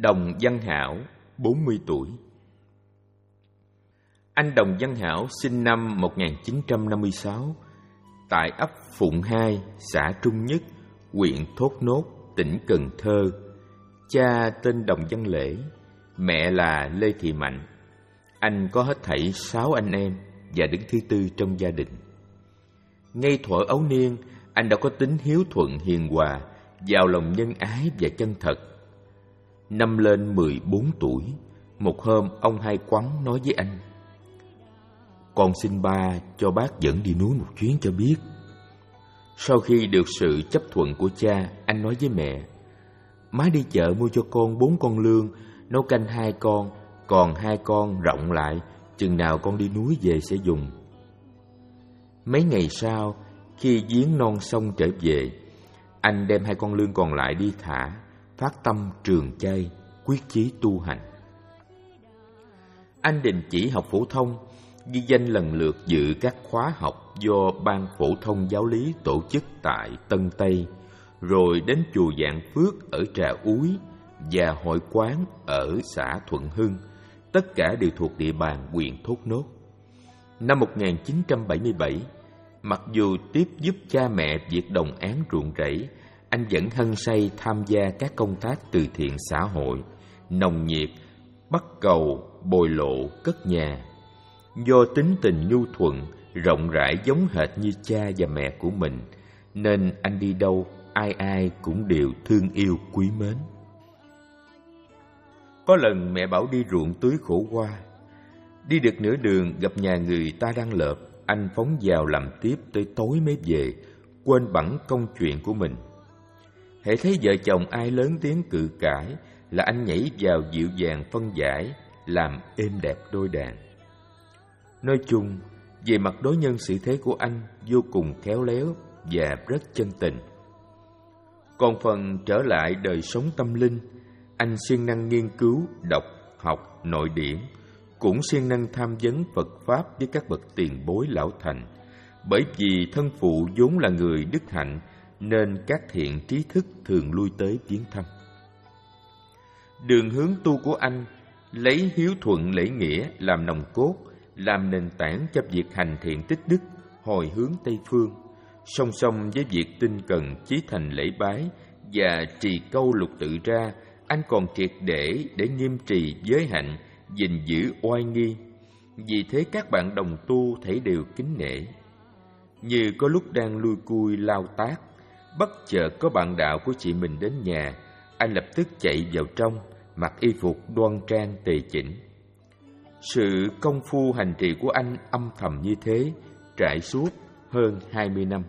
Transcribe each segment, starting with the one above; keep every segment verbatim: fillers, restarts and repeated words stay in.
Đồng Văn Hảo, bốn mươi tuổi. Anh Đồng Văn Hảo sinh năm một nghìn chín trăm năm mươi sáu tại ấp Phụng hai, xã Trung Nhất, huyện Thốt Nốt, tỉnh Cần Thơ. Cha tên Đồng Văn Lễ, mẹ là Lê Thị Mạnh. Anh có hết thảy sáu anh em và đứng thứ tư trong gia đình. Ngay thuở ấu niên, anh đã có tính hiếu thuận hiền hòa, giàu lòng nhân ái và chân thật. Năm lên mười bốn tuổi, một hôm ông Hai Quắn nói với anh: "Con xin ba cho bác dẫn đi núi một chuyến cho biết." Sau khi được sự chấp thuận của cha, anh nói với mẹ: "Má đi chợ mua cho con bốn con lương, nấu canh hai con, còn hai con rộng lại, chừng nào con đi núi về sẽ dùng." Mấy ngày sau, khi giếng non xong trở về, anh đem hai con lương còn lại đi thả, phát tâm trường chay, quyết chí tu hành. Anh đình chỉ học phổ thông, ghi danh lần lượt dự các khóa học do Ban Phổ thông Giáo lý tổ chức tại Tân Tây, rồi đến chùa Vạn Phước ở Trà Úi và hội quán ở xã Thuận Hưng, tất cả đều thuộc địa bàn huyện Thốt Nốt. Năm một nghìn chín trăm bảy mươi bảy, mặc dù tiếp giúp cha mẹ việc đồng áng ruộng rẫy, anh vẫn hăng say tham gia các công tác từ thiện xã hội, nồng nhiệt, bắt cầu, bồi lộ, cất nhà. Do tính tình nhu thuận, rộng rãi giống hệt như cha và mẹ của mình, nên anh đi đâu, ai ai cũng đều thương yêu quý mến. Có lần mẹ bảo đi ruộng tưới khổ qua. Đi được nửa đường gặp nhà người ta đang lợp, anh phóng vào làm tiếp tới tối mới về, quên bẵng công chuyện của mình. Hễ thấy vợ chồng ai lớn tiếng cự cãi là anh nhảy vào dịu dàng phân giải, làm êm đẹp đôi đàn. Nói chung, về mặt đối nhân xử thế của anh vô cùng khéo léo và rất chân tình. Còn phần trở lại đời sống tâm linh, anh siêng năng nghiên cứu, đọc, học, nội điển, cũng siêng năng tham vấn Phật Pháp với các bậc tiền bối lão thành. Bởi vì thân phụ vốn là người đức hạnh, nên các thiện trí thức thường lui tới viếng thăm. Đường hướng tu của anh lấy hiếu thuận lễ nghĩa làm nòng cốt, làm nền tảng cho việc hành thiện tích đức, hồi hướng Tây Phương. Song song với việc tinh cần chí thành lễ bái và trì câu lục tự ra, anh còn triệt để để nghiêm trì giới hạnh, gìn giữ oai nghi. Vì thế các bạn đồng tu thấy đều kính nể. Như có lúc đang lui cui lao tác, bất chợt có bạn đạo của chị mình đến nhà, anh lập tức chạy vào trong, mặc y phục đoan trang tề chỉnh. Sự công phu hành trì của anh âm thầm như thế, trải suốt hơn hai mươi năm.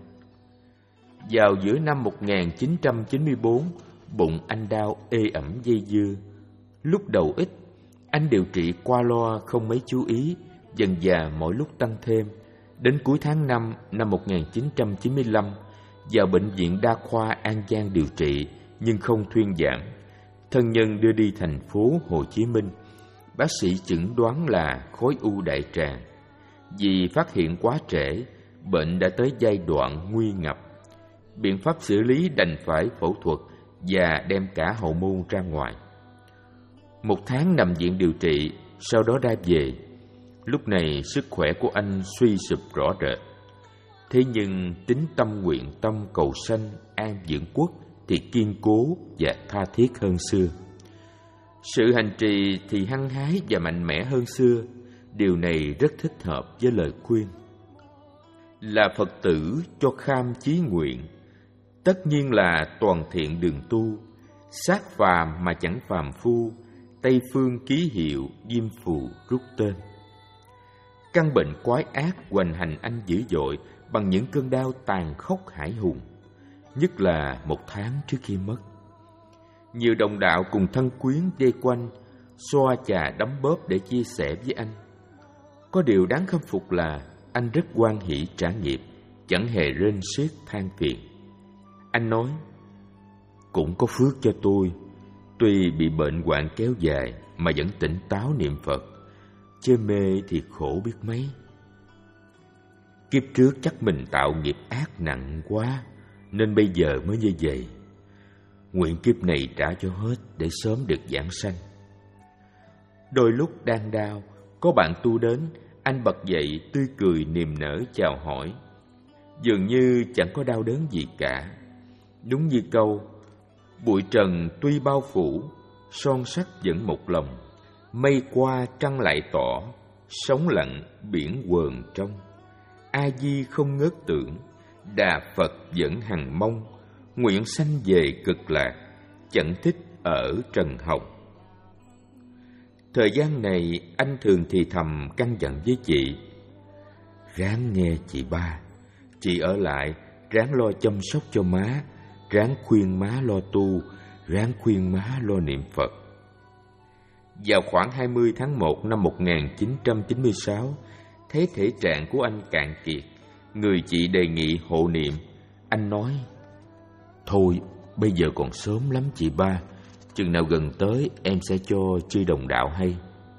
Vào giữa năm một nghìn chín trăm chín mươi bốn, bụng anh đau ê ẩm dây dưa. Lúc đầu ít, anh điều trị qua loa không mấy chú ý, dần dà mỗi lúc tăng thêm. Đến cuối tháng năm năm một nghìn chín trăm chín mươi lăm, vào bệnh viện đa khoa An Giang điều trị nhưng không thuyên giảm. Thân nhân đưa đi thành phố Hồ Chí Minh. Bác sĩ chẩn đoán là khối u đại tràng. Vì phát hiện quá trễ, bệnh đã tới giai đoạn nguy ngập. Biện pháp xử lý đành phải phẫu thuật và đem cả hậu môn ra ngoài. Một tháng nằm viện điều trị, sau đó đã về. Lúc này sức khỏe của anh suy sụp rõ rệt. Thế nhưng tính tâm nguyện tâm cầu sanh an dưỡng quốc thì kiên cố và tha thiết hơn xưa. Sự hành trì thì hăng hái và mạnh mẽ hơn xưa. Điều này rất thích hợp với lời khuyên. Là Phật tử cho kham chí nguyện, tất nhiên là toàn thiện đường tu. Sát phàm mà chẳng phàm phu, Tây phương ký hiệu diêm phù rút tên. Căn bệnh quái ác hoành hành anh dữ dội bằng những cơn đau tàn khốc hãi hùng, nhất là một tháng trước khi mất. Nhiều đồng đạo cùng thân quyến vây quanh, xoa chà đấm bóp để chia sẻ với anh. Có điều đáng khâm phục là anh rất hoan hỷ trả nghiệp, chẳng hề rên xiết than phiền. Anh nói: "Cũng có phước cho tôi, tuy bị bệnh hoạn kéo dài mà vẫn tỉnh táo niệm Phật, chê mê thì khổ biết mấy. Kiếp trước chắc mình tạo nghiệp ác nặng quá, nên bây giờ mới như vậy. nguyện kiếp này trả cho hết để sớm được giảng sanh. Đôi lúc đang đau, có bạn tu đến, anh bật dậy tươi cười niềm nở chào hỏi. Dường như chẳng có đau đớn gì cả. Đúng như câu, bụi trần tuy bao phủ, son sắt vẫn một lòng. Mây qua trăng lại tỏ, sóng lặng biển quờn trong. A Di không ngớt tưởng, Đà Phật vẫn hằng mong. Nguyện sanh về cực lạc, chẳng thích ở trần hồng. Thời gian này anh thường thì thầm căn dặn với chị: ráng nghe chị ba, chị ở lại ráng lo chăm sóc cho má, ráng khuyên má lo tu, ráng khuyên má lo niệm Phật. Vào khoảng hai mươi tháng một năm một nghìn chín trăm chín mươi sáu, thấy thể trạng của anh cạn kiệt, người chị đề nghị hộ niệm. Anh nói: thôi, bây giờ còn sớm lắm chị ba, chừng nào gần tới em sẽ cho chư đồng đạo hay.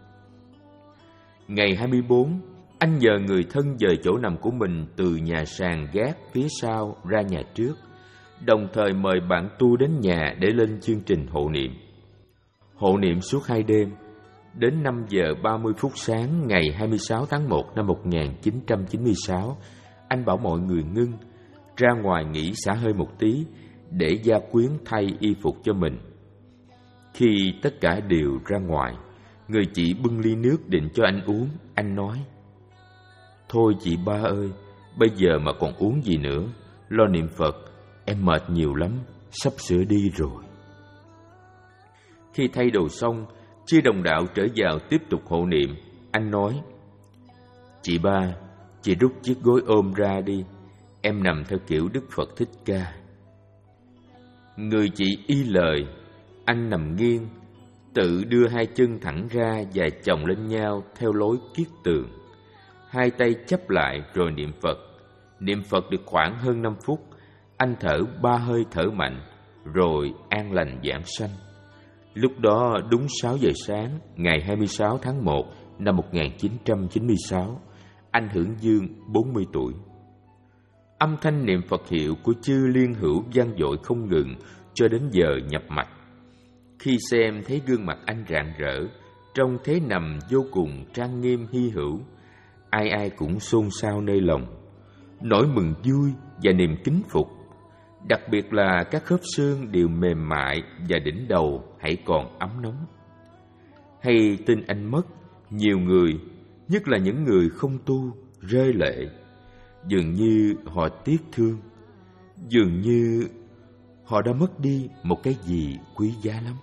Ngày hai mươi bốn, anh nhờ người thân dời chỗ nằm của mình từ nhà sàn gác phía sau ra nhà trước, đồng thời mời bạn tu đến nhà để lên chương trình hộ niệm. Hộ niệm suốt hai đêm. Đến năm giờ ba mươi phút sáng ngày hai mươi sáu tháng một năm một nghìn chín trăm chín mươi sáu, anh bảo mọi người ngưng, ra ngoài nghỉ xả hơi một tí để gia quyến thay y phục cho mình. Khi tất cả đều ra ngoài, người chị bưng ly nước định cho anh uống. Anh nói: thôi chị ba ơi, bây giờ mà còn uống gì nữa, lo niệm Phật, em mệt nhiều lắm, sắp sửa đi rồi. Khi thay đồ xong, chư đồng đạo trở vào tiếp tục hộ niệm. Anh nói: chị ba, chị rút chiếc gối ôm ra đi, em nằm theo kiểu Đức Phật Thích Ca. Người chị y lời. Anh nằm nghiêng, tự đưa hai chân thẳng ra và chồng lên nhau theo lối kiết tường, hai tay chắp lại rồi niệm Phật. Niệm Phật được khoảng hơn năm phút, anh thở ba hơi thở mạnh, rồi an lành giảng sanh. Lúc đó đúng sáu giờ sáng, ngày hai mươi sáu tháng một năm một nghìn chín trăm chín mươi sáu, anh hưởng dương bốn mươi tuổi. Âm thanh niệm Phật hiệu của chư liên hữu vang dội không ngừng cho đến giờ nhập mạch. Khi xem thấy gương mặt anh rạng rỡ, trong thế nằm vô cùng trang nghiêm hy hữu, ai ai cũng xôn xao nơi lòng, nỗi mừng vui và niềm kính phục. Đặc biệt là các khớp xương đều mềm mại và đỉnh đầu hãy còn ấm nóng. Hay tin anh mất, nhiều người, nhất là những người không tu, rơi lệ. Dường như họ tiếc thương, dường như họ đã mất đi một cái gì quý giá lắm.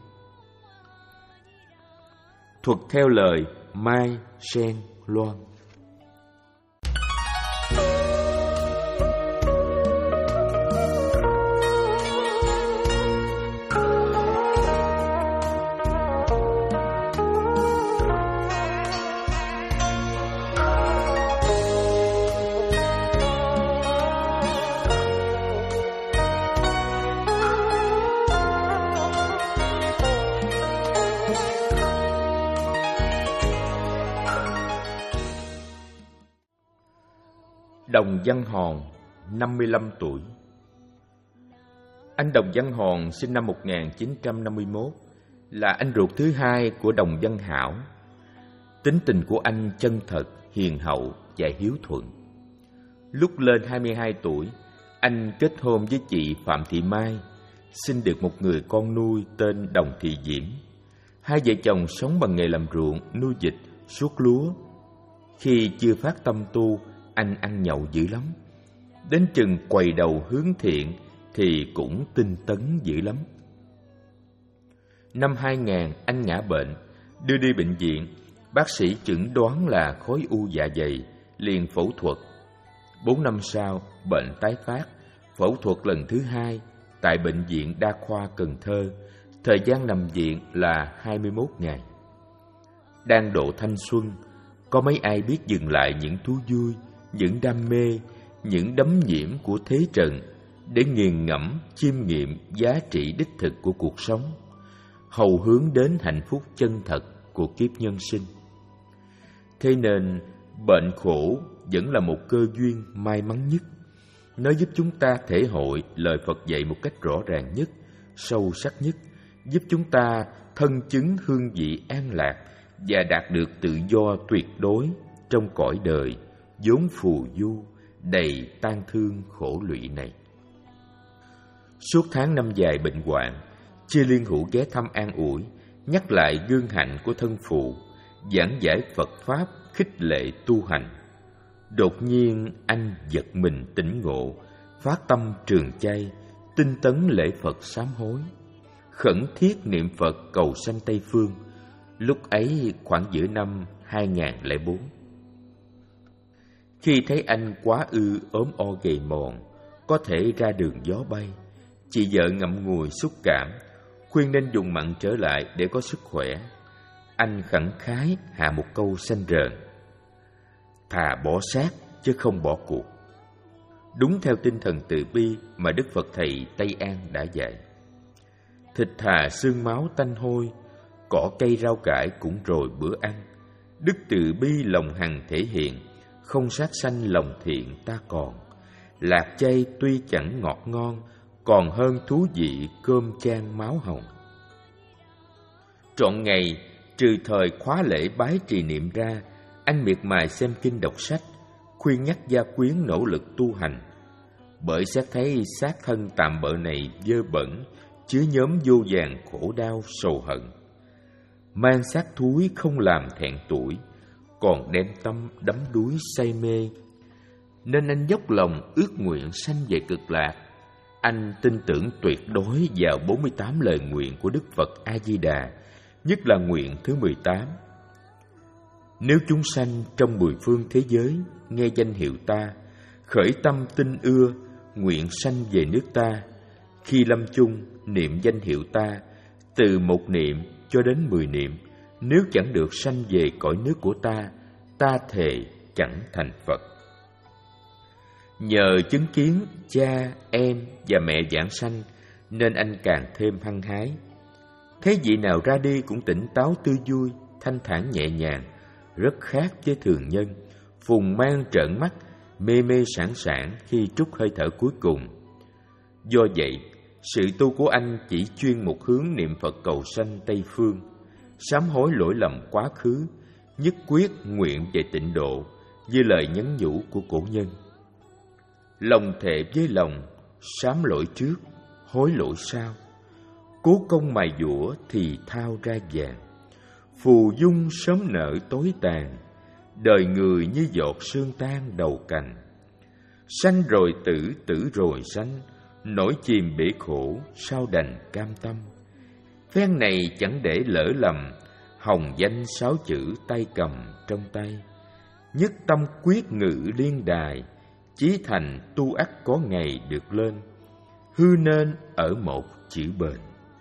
Thuật theo lời Mai Sen Loan. Đồng Văn Hòn, năm mươi lăm tuổi. Anh Đồng Văn Hòn sinh năm một nghìn chín trăm năm mươi mốt, là anh ruột thứ hai của Đồng Văn Hảo. Tính tình của anh chân thật, hiền hậu và hiếu thuận. Lúc lên hai mươi hai tuổi, anh kết hôn với chị Phạm Thị Mai, sinh được một người con nuôi tên Đồng Thị Diễm. Hai vợ chồng sống bằng nghề làm ruộng, nuôi vịt, suốt lúa. Khi chưa phát tâm tu, anh ăn nhậu dữ lắm. Đến chừng quay đầu hướng thiện thì cũng tinh tấn dữ lắm. Năm hai nghìn, anh ngã bệnh, đưa đi bệnh viện. Bác sĩ chẩn đoán là khối u dạ dày, liền phẫu thuật. Bốn năm sau, bệnh tái phát, phẫu thuật lần thứ hai tại Bệnh viện Đa khoa Cần Thơ. Thời gian nằm viện là hai mươi mốt ngày. Đang độ thanh xuân, có mấy ai biết dừng lại những thú vui, những đam mê, những đấm nhiễm của thế trần để nghiền ngẫm, chiêm nghiệm giá trị đích thực của cuộc sống, hầu hướng đến hạnh phúc chân thật của kiếp nhân sinh. Thế nên, bệnh khổ vẫn là một cơ duyên may mắn nhất. Nó giúp chúng ta thể hội lời Phật dạy một cách rõ ràng nhất: sâu sắc nhất, giúp chúng ta thân chứng hương vị an lạc và đạt được tự do tuyệt đối trong cõi đời vốn phù du, đầy tang thương khổ lụy này. Suốt tháng năm dài bệnh hoạn, Chư Liên Hữu ghé thăm an ủi, nhắc lại gương hạnh của thân phụ, giảng giải Phật Pháp, khích lệ tu hành. Đột nhiên anh giật mình tỉnh ngộ, phát tâm trường chay, tinh tấn lễ Phật sám hối, khẩn thiết niệm Phật cầu sanh Tây Phương. Lúc ấy khoảng giữa năm hai nghìn không trăm lẻ bốn. Khi thấy anh quá ư ốm o gầy mòn, có thể ra đường gió bay, chị vợ ngậm ngùi xúc cảm, khuyên nên dùng mặn trở lại để có sức khỏe. Anh khẳng khái hạ một câu xanh rờn: thà bỏ xác chứ không bỏ cuộc. Đúng theo tinh thần từ bi mà Đức Phật Thầy Tây An đã dạy. Thịt thà xương máu tanh hôi, cỏ cây rau cải cũng rồi bữa ăn. Đức từ bi lòng hằng thể hiện, không sát sanh lòng thiện ta còn. Lạc chay tuy chẳng ngọt ngon, còn hơn thú vị cơm chan máu hồng. Trọn ngày, trừ thời khóa lễ bái trì niệm ra, anh miệt mài xem kinh đọc sách, khuyên nhắc gia quyến nỗ lực tu hành. Bởi xét thấy xác thân tạm bợ này dơ bẩn, chứa nhóm vô vàn khổ đau sầu hận. Mang xác thúi không làm thẹn tuổi, còn đem tâm đắm đuối say mê. Nên anh dốc lòng ước nguyện sanh về cực lạc. Anh tin tưởng tuyệt đối vào bốn mươi tám lời nguyện của Đức Phật A-di-đà, nhất là nguyện thứ mười tám. Nếu chúng sanh trong mười phương thế giới nghe danh hiệu ta, khởi tâm tin ưa, nguyện sanh về nước ta, khi lâm chung niệm danh hiệu ta, từ một niệm cho đến mười niệm, nếu chẳng được sanh về cõi nước của ta, ta thề chẳng thành Phật. Nhờ chứng kiến cha, em và mẹ giảng sanh, nên anh càng thêm hăng hái. Thấy vị nào ra đi cũng tỉnh táo tươi vui, thanh thản nhẹ nhàng, rất khác với thường nhân, phùng mang trợn mắt, mê mê sảng sảng khi trút hơi thở cuối cùng. Do vậy, sự tu của anh chỉ chuyên một hướng niệm Phật cầu sanh Tây Phương, sám hối lỗi lầm quá khứ, nhất quyết nguyện về tịnh độ, như lời nhắn nhủ của cổ nhân. Lòng thệ với lòng, sám lỗi trước, hối lỗi sau. Cố công mài dũa thì thao ra vàng, phù dung sớm nở tối tàn. Đời người như giọt sương tan đầu cành, sanh rồi tử, tử rồi sanh. Nổi chìm bể khổ, sao đành cam tâm. Phen này chẳng để lỡ lầm, hồng danh sáu chữ tay cầm trong tay. Nhất tâm quyết ngự liên đài, chí thành tu ắt có ngày được lên. Hư nên ở một chữ bền.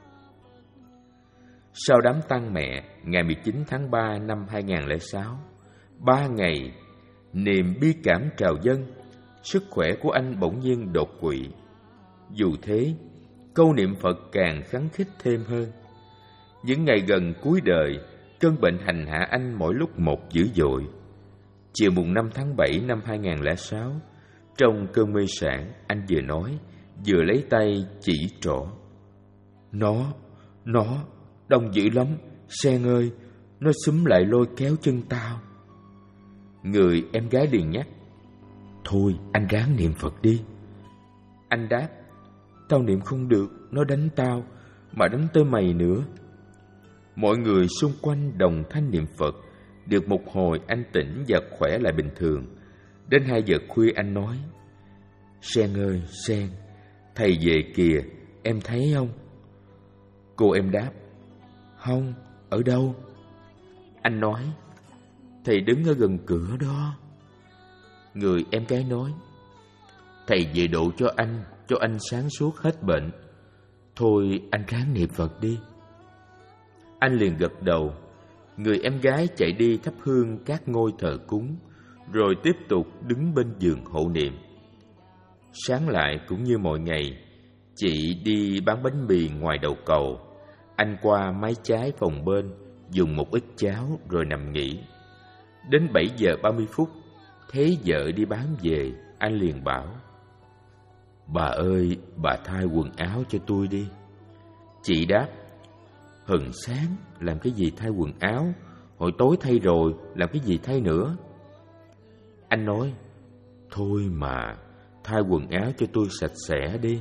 Sau đám tang mẹ, ngày mười chín tháng ba năm hai nghìn không trăm lẻ sáu, ba ngày, niềm bi cảm trào dâng, sức khỏe của anh bỗng nhiên đột quỵ. Dù thế, câu niệm Phật càng khắng khích thêm hơn. Những ngày gần cuối đời, cơn bệnh hành hạ anh mỗi lúc một dữ dội. Chiều mùng năm tháng bảy năm hai nghìn không trăm lẻ sáu, trong cơn mê sảng, anh vừa nói, vừa lấy tay chỉ trỏ. Nó, nó, đông dữ lắm, Sen ơi, nó xúm lại lôi kéo chân tao. Người em gái liền nhắc, thôi anh ráng niệm Phật đi. Anh đáp, tao niệm không được, nó đánh tao, mà đánh tới mày nữa. Mọi người xung quanh đồng thanh niệm Phật. Được một hồi anh tỉnh và khỏe lại bình thường. Đến hai giờ khuya anh nói, Sen ơi, Sen, thầy về kìa, em thấy không? Cô em đáp, không, ở đâu? Anh nói, thầy đứng ở gần cửa đó. Người em gái nói, thầy về độ cho anh, cho anh sáng suốt hết bệnh. Thôi anh ráng niệm Phật đi. Anh liền gật đầu. Người em gái chạy đi thắp hương các ngôi thờ cúng, rồi tiếp tục đứng bên giường hộ niệm. Sáng lại cũng như mọi ngày, chị đi bán bánh mì ngoài đầu cầu. Anh qua mái trái phòng bên, dùng một ít cháo rồi nằm nghỉ. Đến bảy giờ ba mươi phút, thấy vợ đi bán về, anh liền bảo, bà ơi, bà thay quần áo cho tôi đi. Chị đáp: Hừng sáng làm cái gì thay quần áo, hồi tối thay rồi làm cái gì thay nữa? Anh nói: Thôi mà, thay quần áo cho tôi sạch sẽ đi.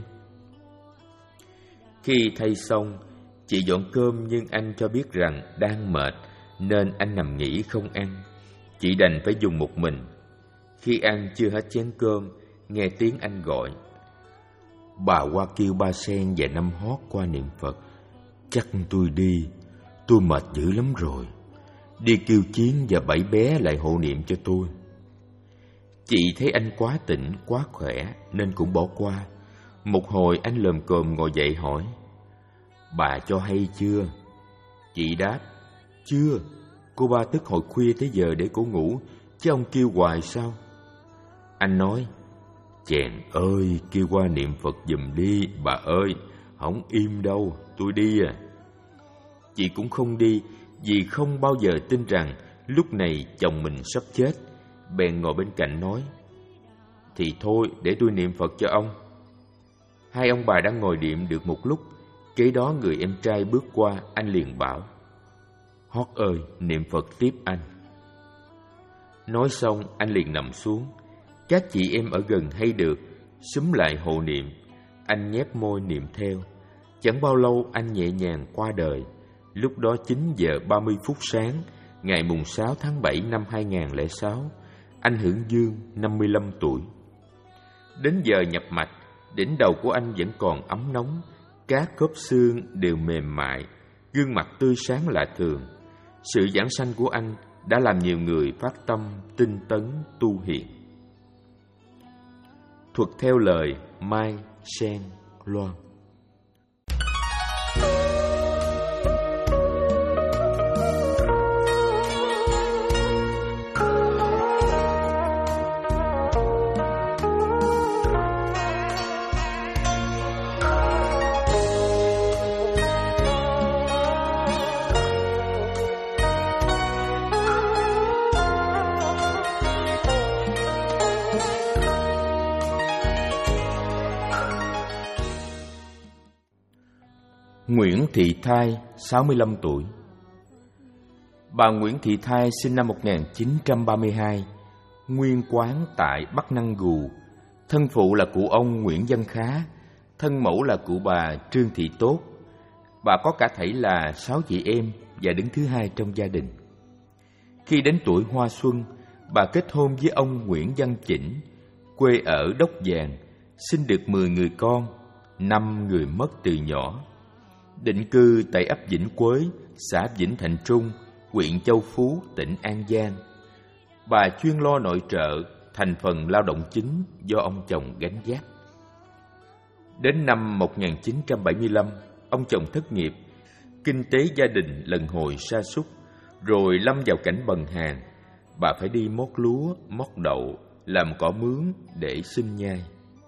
Khi thay xong, chị dọn cơm nhưng anh cho biết rằng đang mệt nên anh nằm nghỉ không ăn. Chị đành phải dùng một mình. Khi ăn chưa hết chén cơm, nghe tiếng anh gọi: Bà qua kêu ba sen và năm hót qua niệm Phật. Chắc tôi đi, tôi mệt dữ lắm rồi. Đi kêu Chiến và bảy bé lại hộ niệm cho tôi. Chị thấy anh quá tỉnh, quá khỏe nên cũng bỏ qua. Một hồi anh lồm cồm ngồi dậy hỏi: Bà cho hay chưa? Chị đáp: Chưa, cô ba thức hồi khuya tới giờ để cổ ngủ, chứ ông kêu hoài sao? Anh nói: Chèn ơi, kêu qua niệm Phật giùm đi, bà ơi, không im đâu, tôi đi à. Chị cũng không đi, vì không bao giờ tin rằng lúc này chồng mình sắp chết. Bèn ngồi bên cạnh nói: Thì thôi, để tôi niệm Phật cho ông. Hai ông bà đang ngồi niệm được một lúc, kế đó người em trai bước qua, anh liền bảo: Hót ơi, niệm Phật tiếp anh. Nói xong, anh liền nằm xuống. Các chị em ở gần hay được, xúm lại hộ niệm. Anh nhép môi niệm theo. Chẳng bao lâu anh nhẹ nhàng qua đời. Lúc đó chín giờ ba mươi phút sáng, ngày mùng sáu tháng bảy năm hai nghìn không trăm lẻ sáu, anh hưởng dương năm mươi lăm tuổi. Đến giờ nhập mạch, đỉnh đầu của anh vẫn còn ấm nóng, các khớp xương đều mềm mại, gương mặt tươi sáng lạ thường. Sự giảng sanh của anh đã làm nhiều người phát tâm tinh tấn tu hiền. Thuật theo lời Mai Sen Loan. Nguyễn Thị Thai, sáu mươi lăm tuổi. Bà Nguyễn Thị Thai sinh năm một nghìn chín trăm ba mươi hai, nguyên quán tại Bắc Năng Gù. Thân phụ là cụ ông Nguyễn Văn Khá, thân mẫu là cụ bà Trương Thị Tốt. Bà có cả thảy là sáu chị em và đứng thứ hai trong gia đình. Khi đến tuổi hoa xuân, bà kết hôn với ông Nguyễn Văn Chỉnh, quê ở Đốc Vàng, sinh được mười người con, năm người mất từ nhỏ. Định cư tại ấp Vĩnh Quới, xã Vĩnh Thạnh Trung, huyện Châu Phú, tỉnh An Giang. Bà chuyên lo nội trợ, thành phần lao động chính do ông chồng gánh vác. Đến năm một nghìn chín trăm bảy mươi lăm, ông chồng thất nghiệp, kinh tế gia đình lần hồi sa sút, rồi lâm vào cảnh bần hàn. Bà phải đi mót lúa, mót đậu, làm cỏ mướn để sinh nhai.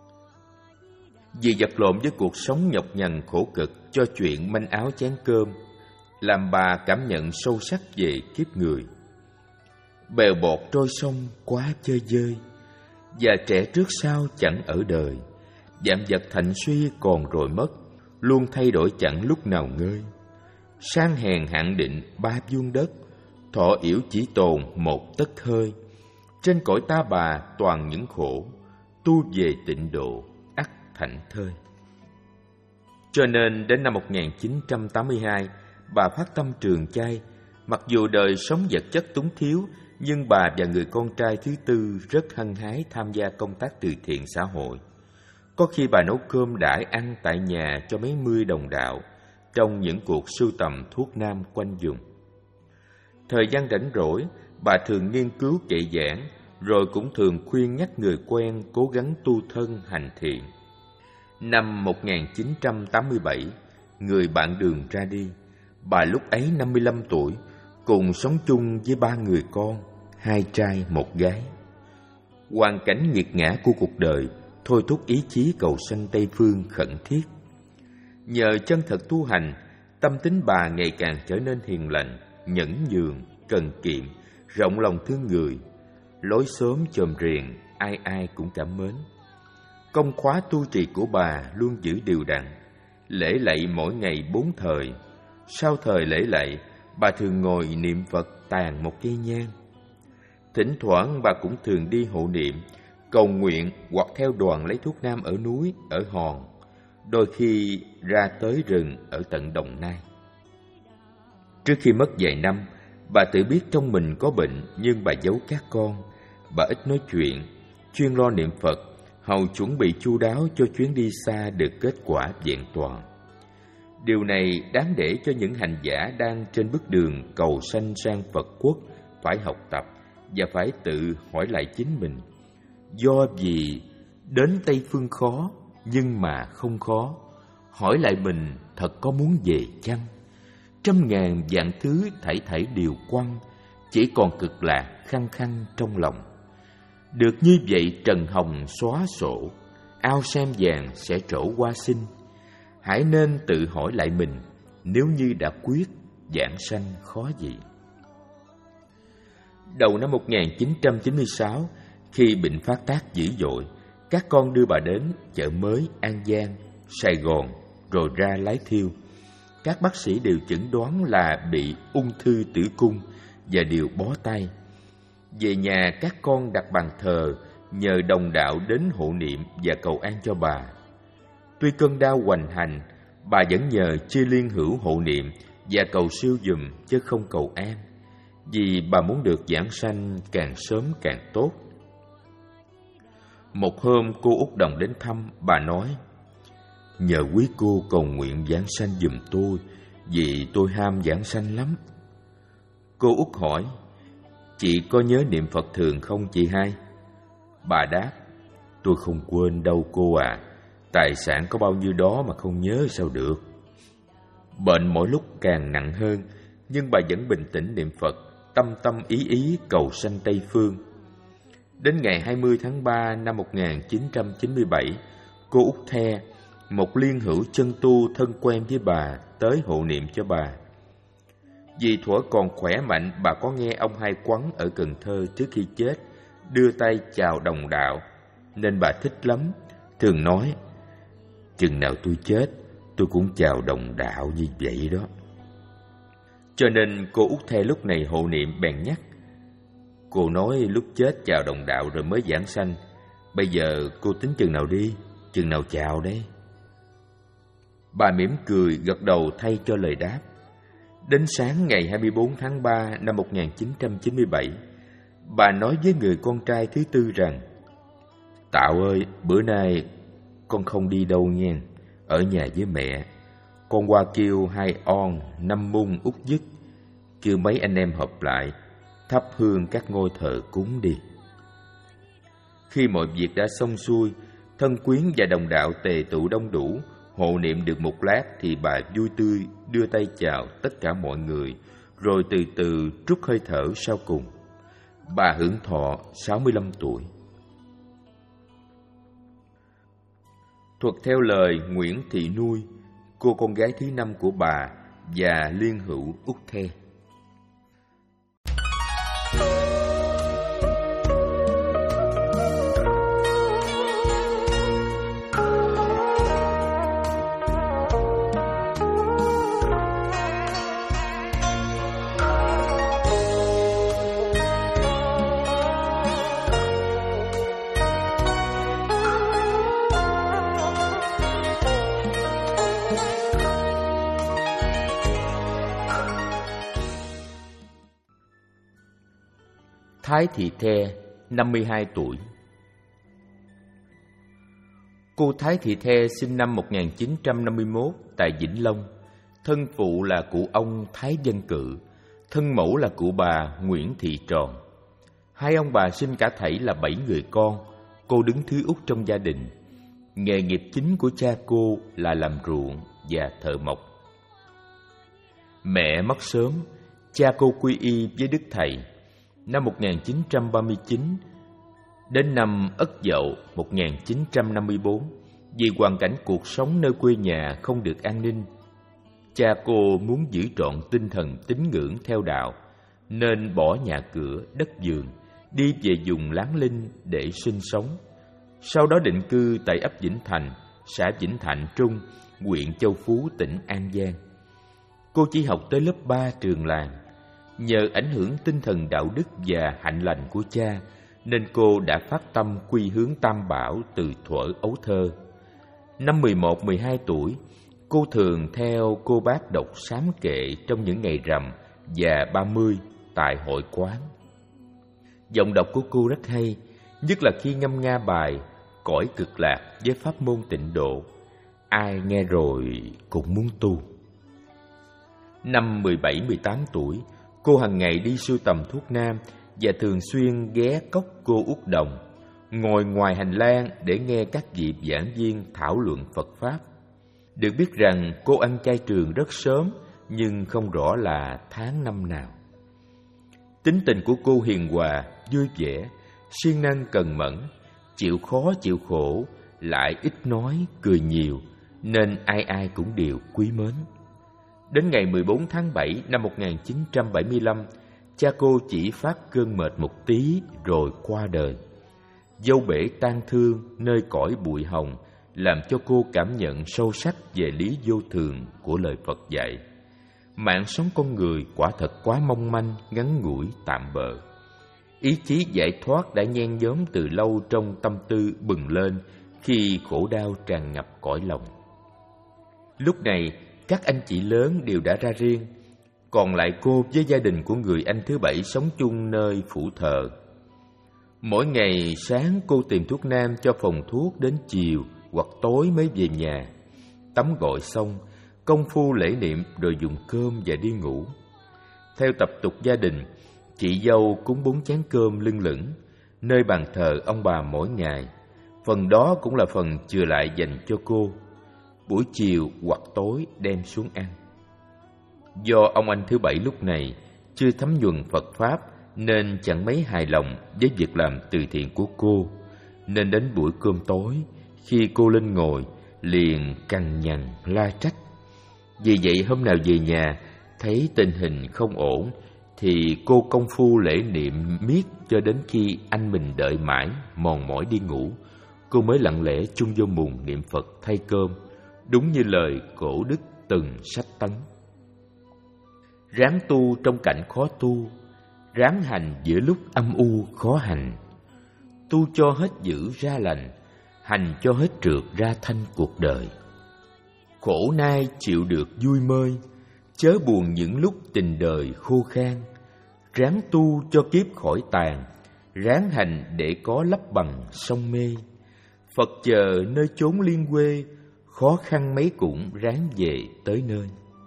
Vì vật lộn với cuộc sống nhọc nhằn khổ cực cho chuyện manh áo chén cơm, làm bà cảm nhận sâu sắc về kiếp người. Bèo bọt trôi sông quá chơi vơi, và trẻ trước sau chẳng ở đời. Vạn vật thành suy còn rồi mất, luôn thay đổi chẳng lúc nào ngơi. Sang hèn hạn định ba vuông đất, thọ yểu chỉ tồn một tấc hơi. Trên cõi ta bà toàn những khổ, tu về tịnh độ ắt thảnh thơi. Cho nên đến năm một nghìn chín trăm tám mươi hai, bà phát tâm trường chay. Mặc dù đời sống vật chất túng thiếu, nhưng bà và người con trai thứ tư rất hăng hái tham gia công tác từ thiện xã hội. Có khi bà nấu cơm đãi ăn tại nhà cho mấy mươi đồng đạo trong những cuộc sưu tầm thuốc nam quanh vùng. Thời gian rảnh rỗi, bà thường nghiên cứu kệ giảng, rồi cũng thường khuyên nhắc người quen cố gắng tu thân hành thiện. Năm một nghìn chín trăm tám mươi bảy, người bạn đường ra đi. Bà lúc ấy năm mươi lăm tuổi, cùng sống chung với ba người con, hai trai một gái. Hoàn cảnh nghiệt ngã của cuộc đời thôi thúc ý chí cầu sanh Tây Phương khẩn thiết. Nhờ chân thật tu hành, tâm tính bà ngày càng trở nên hiền lành, nhẫn nhường, cần kiệm, rộng lòng thương người. Lối xóm chòm riềng, ai ai cũng cảm mến. Công khóa tu trì của bà luôn giữ đều đặn, lễ lạy mỗi ngày bốn thời. Sau thời lễ lạy, bà thường ngồi niệm Phật tàn một cây nhang. Thỉnh thoảng bà cũng thường đi hộ niệm, cầu nguyện hoặc theo đoàn lấy thuốc nam ở núi, ở hòn, đôi khi ra tới rừng ở tận Đồng Nai. Trước khi mất vài năm, bà tự biết trong mình có bệnh, nhưng bà giấu các con. Bà ít nói chuyện, chuyên lo niệm Phật, hầu chuẩn bị chu đáo cho chuyến đi xa được kết quả vẹn toàn. Điều này đáng để cho những hành giả đang trên bước đường cầu sanh sang Phật quốc phải học tập và phải tự hỏi lại chính mình. Do gì đến Tây Phương khó, nhưng mà không khó? Hỏi lại mình thật có muốn về chăng? Trăm ngàn vạn thứ thảy thảy đều quăng, chỉ còn cực lạc khăng khăng trong lòng. Được như vậy trần hồng xóa sổ, ao sen vàng sẽ trổ hoa sinh. Hãy nên tự hỏi lại mình, nếu như đã quyết, vãng sanh khó gì. Đầu năm một nghìn chín trăm chín mươi sáu, khi bệnh phát tác dữ dội, các con đưa bà đến chợ Mới, An Giang, Sài Gòn, rồi ra Lái Thiêu. Các bác sĩ đều chẩn đoán là bị ung thư tử cung và đều bó tay. Về nhà, các con đặt bàn thờ, nhờ đồng đạo đến hộ niệm và cầu an cho bà. Tuy cơn đau hoành hành, bà vẫn nhờ chia liên hữu hộ niệm và cầu siêu giùm chứ không cầu an, vì bà muốn được vãng sanh càng sớm càng tốt. Một hôm cô Út Đồng đến thăm, bà nói: "Nhờ quý cô cầu nguyện vãng sanh giùm tôi, vì tôi ham vãng sanh lắm." Cô Út hỏi: "Chị có nhớ niệm Phật thường không chị hai?" Bà đáp: "Tôi không quên đâu cô à, tài sản có bao nhiêu đó mà không nhớ sao được." Bệnh mỗi lúc càng nặng hơn, nhưng bà vẫn bình tĩnh niệm Phật, tâm tâm ý ý cầu sanh Tây Phương. Đến ngày hai mươi tháng ba năm một nghìn chín trăm chín mươi bảy, cô Út The, một liên hữu chân tu thân quen với bà, tới hộ niệm cho bà. Vì thuở còn khỏe mạnh, bà có nghe ông Hai Quắn ở Cần Thơ trước khi chết đưa tay chào đồng đạo, nên bà thích lắm, thường nói: "Chừng nào tôi chết, tôi cũng chào đồng đạo như vậy đó." Cho nên cô Út The lúc này hộ niệm bèn nhắc: "Cô nói lúc chết chào đồng đạo rồi mới vãng sanh, bây giờ cô tính chừng nào đi, chừng nào chào đấy?" Bà mỉm cười gật đầu thay cho lời đáp. Đến sáng ngày hai mươi bốn tháng ba năm một nghìn chín trăm chín mươi bảy, bà nói với người con trai thứ tư rằng: "Tạo ơi, bữa nay con không đi đâu nghe, ở nhà với mẹ. Con qua kêu hai on, năm mung út dứt, kêu mấy anh em họp lại, thắp hương các ngôi thờ cúng đi." Khi mọi việc đã xong xuôi, thân quyến và đồng đạo tề tụ đông đủ, hộ niệm được một lát thì bà vui tươi đưa tay chào tất cả mọi người, rồi từ từ trút hơi thở sau cùng. Bà hưởng thọ sáu mươi lăm tuổi. Thuật theo lời Nguyễn Thị Nuôi, cô con gái thứ năm của bà và liên hữu Út The. Thái Thị The, năm mươi hai tuổi. Cô Thái Thị The sinh năm một nghìn chín trăm năm mươi mốt tại Vĩnh Long. Thân phụ là cụ ông Thái Dân Cự, thân mẫu là cụ bà Nguyễn Thị Tròn. Hai ông bà sinh cả thảy là bảy người con, cô đứng thứ út trong gia đình. Nghề nghiệp chính của cha cô là làm ruộng và thợ mộc. Mẹ mất sớm, cha cô quy y với Đức Thầy. Năm một nghìn chín trăm ba mươi chín, đến năm Ất Dậu một nghìn chín trăm năm mươi bốn, vì hoàn cảnh cuộc sống nơi quê nhà không được an ninh, cha cô muốn giữ trọn tinh thần tín ngưỡng theo đạo, nên bỏ nhà cửa, đất vườn, đi về vùng Láng Linh để sinh sống. Sau đó định cư tại ấp Vĩnh Thành, xã Vĩnh Thạnh Trung huyện Châu Phú, tỉnh An Giang. Cô chỉ học tới lớp ba trường làng. Nhờ ảnh hưởng tinh thần đạo đức và hạnh lành của cha, nên cô đã phát tâm quy hướng Tam Bảo từ thuở ấu thơ. Năm mười một mười hai tuổi, cô thường theo cô bác đọc sám kệ trong những ngày rằm và ba mươi tại hội quán. Giọng đọc của cô rất hay, nhất là khi ngâm nga bài Cõi Cực Lạc với pháp môn Tịnh Độ. Ai nghe rồi cũng muốn tu. Năm mười bảy mười tám tuổi, cô hàng ngày đi sưu tầm thuốc nam và thường xuyên ghé cốc Cô Út Đồng, ngồi ngoài hành lang để nghe các vị giảng viên thảo luận Phật Pháp. Được biết rằng cô ăn chay trường rất sớm, nhưng không rõ là tháng năm nào. Tính tình của cô hiền hòa, vui vẻ, siêng năng cần mẫn, chịu khó chịu khổ, lại ít nói, cười nhiều, nên ai ai cũng đều quý mến. Đến ngày mười bốn tháng bảy năm một nghìn chín trăm bảy mươi lăm, cha cô chỉ phát cơn mệt một tí rồi qua đời. Dâu bể tang thương nơi cõi bụi hồng làm cho cô cảm nhận sâu sắc về lý vô thường của lời Phật dạy. Mạng sống con người quả thật quá mong manh, ngắn ngủi, tạm bợ. Ý chí giải thoát đã nhen nhóm từ lâu trong tâm tư bừng lên khi khổ đau tràn ngập cõi lòng. Lúc này, các anh chị lớn đều đã ra riêng, còn lại cô với gia đình của người anh thứ bảy sống chung nơi phủ thờ. Mỗi ngày sáng cô tìm thuốc nam cho phòng thuốc đến chiều hoặc tối mới về nhà. Tắm gội xong, công phu lễ niệm rồi dùng cơm và đi ngủ. Theo tập tục gia đình, chị dâu cúng bốn chén cơm lưng lửng nơi bàn thờ ông bà mỗi ngày. Phần đó cũng là phần chừa lại dành cho cô. Buổi chiều hoặc tối đem xuống ăn. Do ông anh thứ bảy lúc này chưa thấm nhuần Phật Pháp nên chẳng mấy hài lòng với việc làm từ thiện của cô, nên đến buổi cơm tối, khi cô lên ngồi liền cằn nhằn la trách. Vì vậy hôm nào về nhà thấy tình hình không ổn thì cô công phu lễ niệm miết cho đến khi anh mình đợi mãi mòn mỏi đi ngủ, cô mới lặng lẽ chung vô mùng niệm Phật thay cơm, đúng như lời cổ đức từng sách tấn. Ráng tu trong cảnh khó tu, ráng hành giữa lúc âm u khó hành. Tu cho hết dữ ra lành, hành cho hết trượt ra thanh cuộc đời. Khổ nay chịu được vui mơi, chớ buồn những lúc tình đời khô khan. Ráng tu cho kiếp khỏi tàn, ráng hành để có lấp bằng sông mê. Phật chờ nơi chốn liên quê, khó khăn mấy cũng ráng về tới nơi.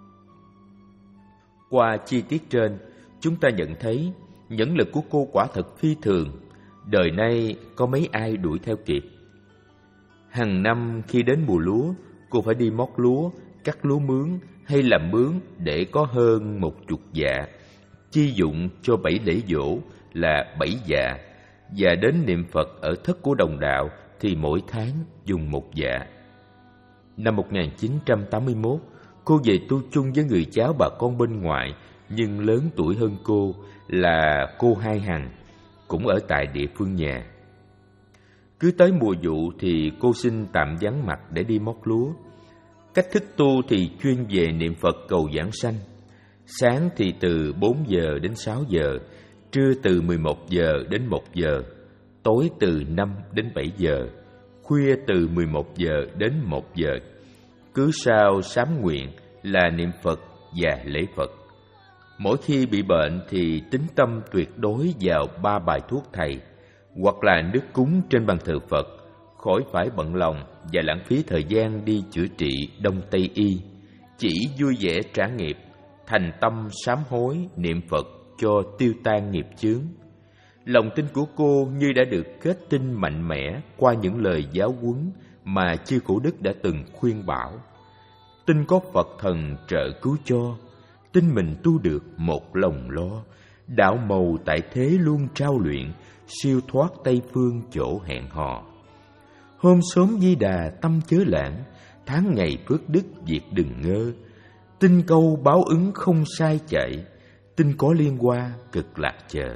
Qua chi tiết trên, chúng ta nhận thấy nhẫn lực của cô quả thật phi thường, đời nay có mấy ai đuổi theo kịp. Hàng năm khi đến mùa lúa, cô phải đi móc lúa, cắt lúa mướn hay làm mướn để có hơn một chục dạ, chi dụng cho bảy lễ dỗ là bảy dạ, và đến niệm Phật ở thất của đồng đạo thì mỗi tháng dùng một dạ. Năm một nghìn chín trăm tám mươi mốt, cô về tu chung với người cháu bà con bên ngoại nhưng lớn tuổi hơn cô là cô Hai Hằng, cũng ở tại địa phương nhà. Cứ tới mùa vụ thì cô xin tạm vắng mặt để đi móc lúa. Cách thức tu thì chuyên về niệm Phật cầu giảng sanh. Sáng thì từ bốn giờ đến sáu giờ, trưa từ mười một giờ đến một giờ, tối từ năm đến bảy giờ, khuya từ mười một giờ đến một giờ. Cứ sau sám nguyện là niệm Phật và lễ Phật. Mỗi khi bị bệnh thì tín tâm tuyệt đối vào ba bài thuốc thầy, hoặc là nước cúng trên bàn thờ Phật, khỏi phải bận lòng và lãng phí thời gian đi chữa trị Đông Tây y, chỉ vui vẻ trả nghiệp, thành tâm sám hối niệm Phật cho tiêu tan nghiệp chướng. Lòng tin của cô như đã được kết tinh mạnh mẽ qua những lời giáo huấn mà chư Cổ Đức đã từng khuyên bảo. Tin có Phật thần trợ cứu cho, tin mình tu được một lòng lo, đạo màu tại thế luôn trao luyện, siêu thoát Tây phương chỗ hẹn hò. Hôm sớm Di Đà tâm chớ lãng, tháng ngày phước đức việc đừng ngơ. Tin câu báo ứng không sai chạy, tin có liên hoa cực lạc chờ.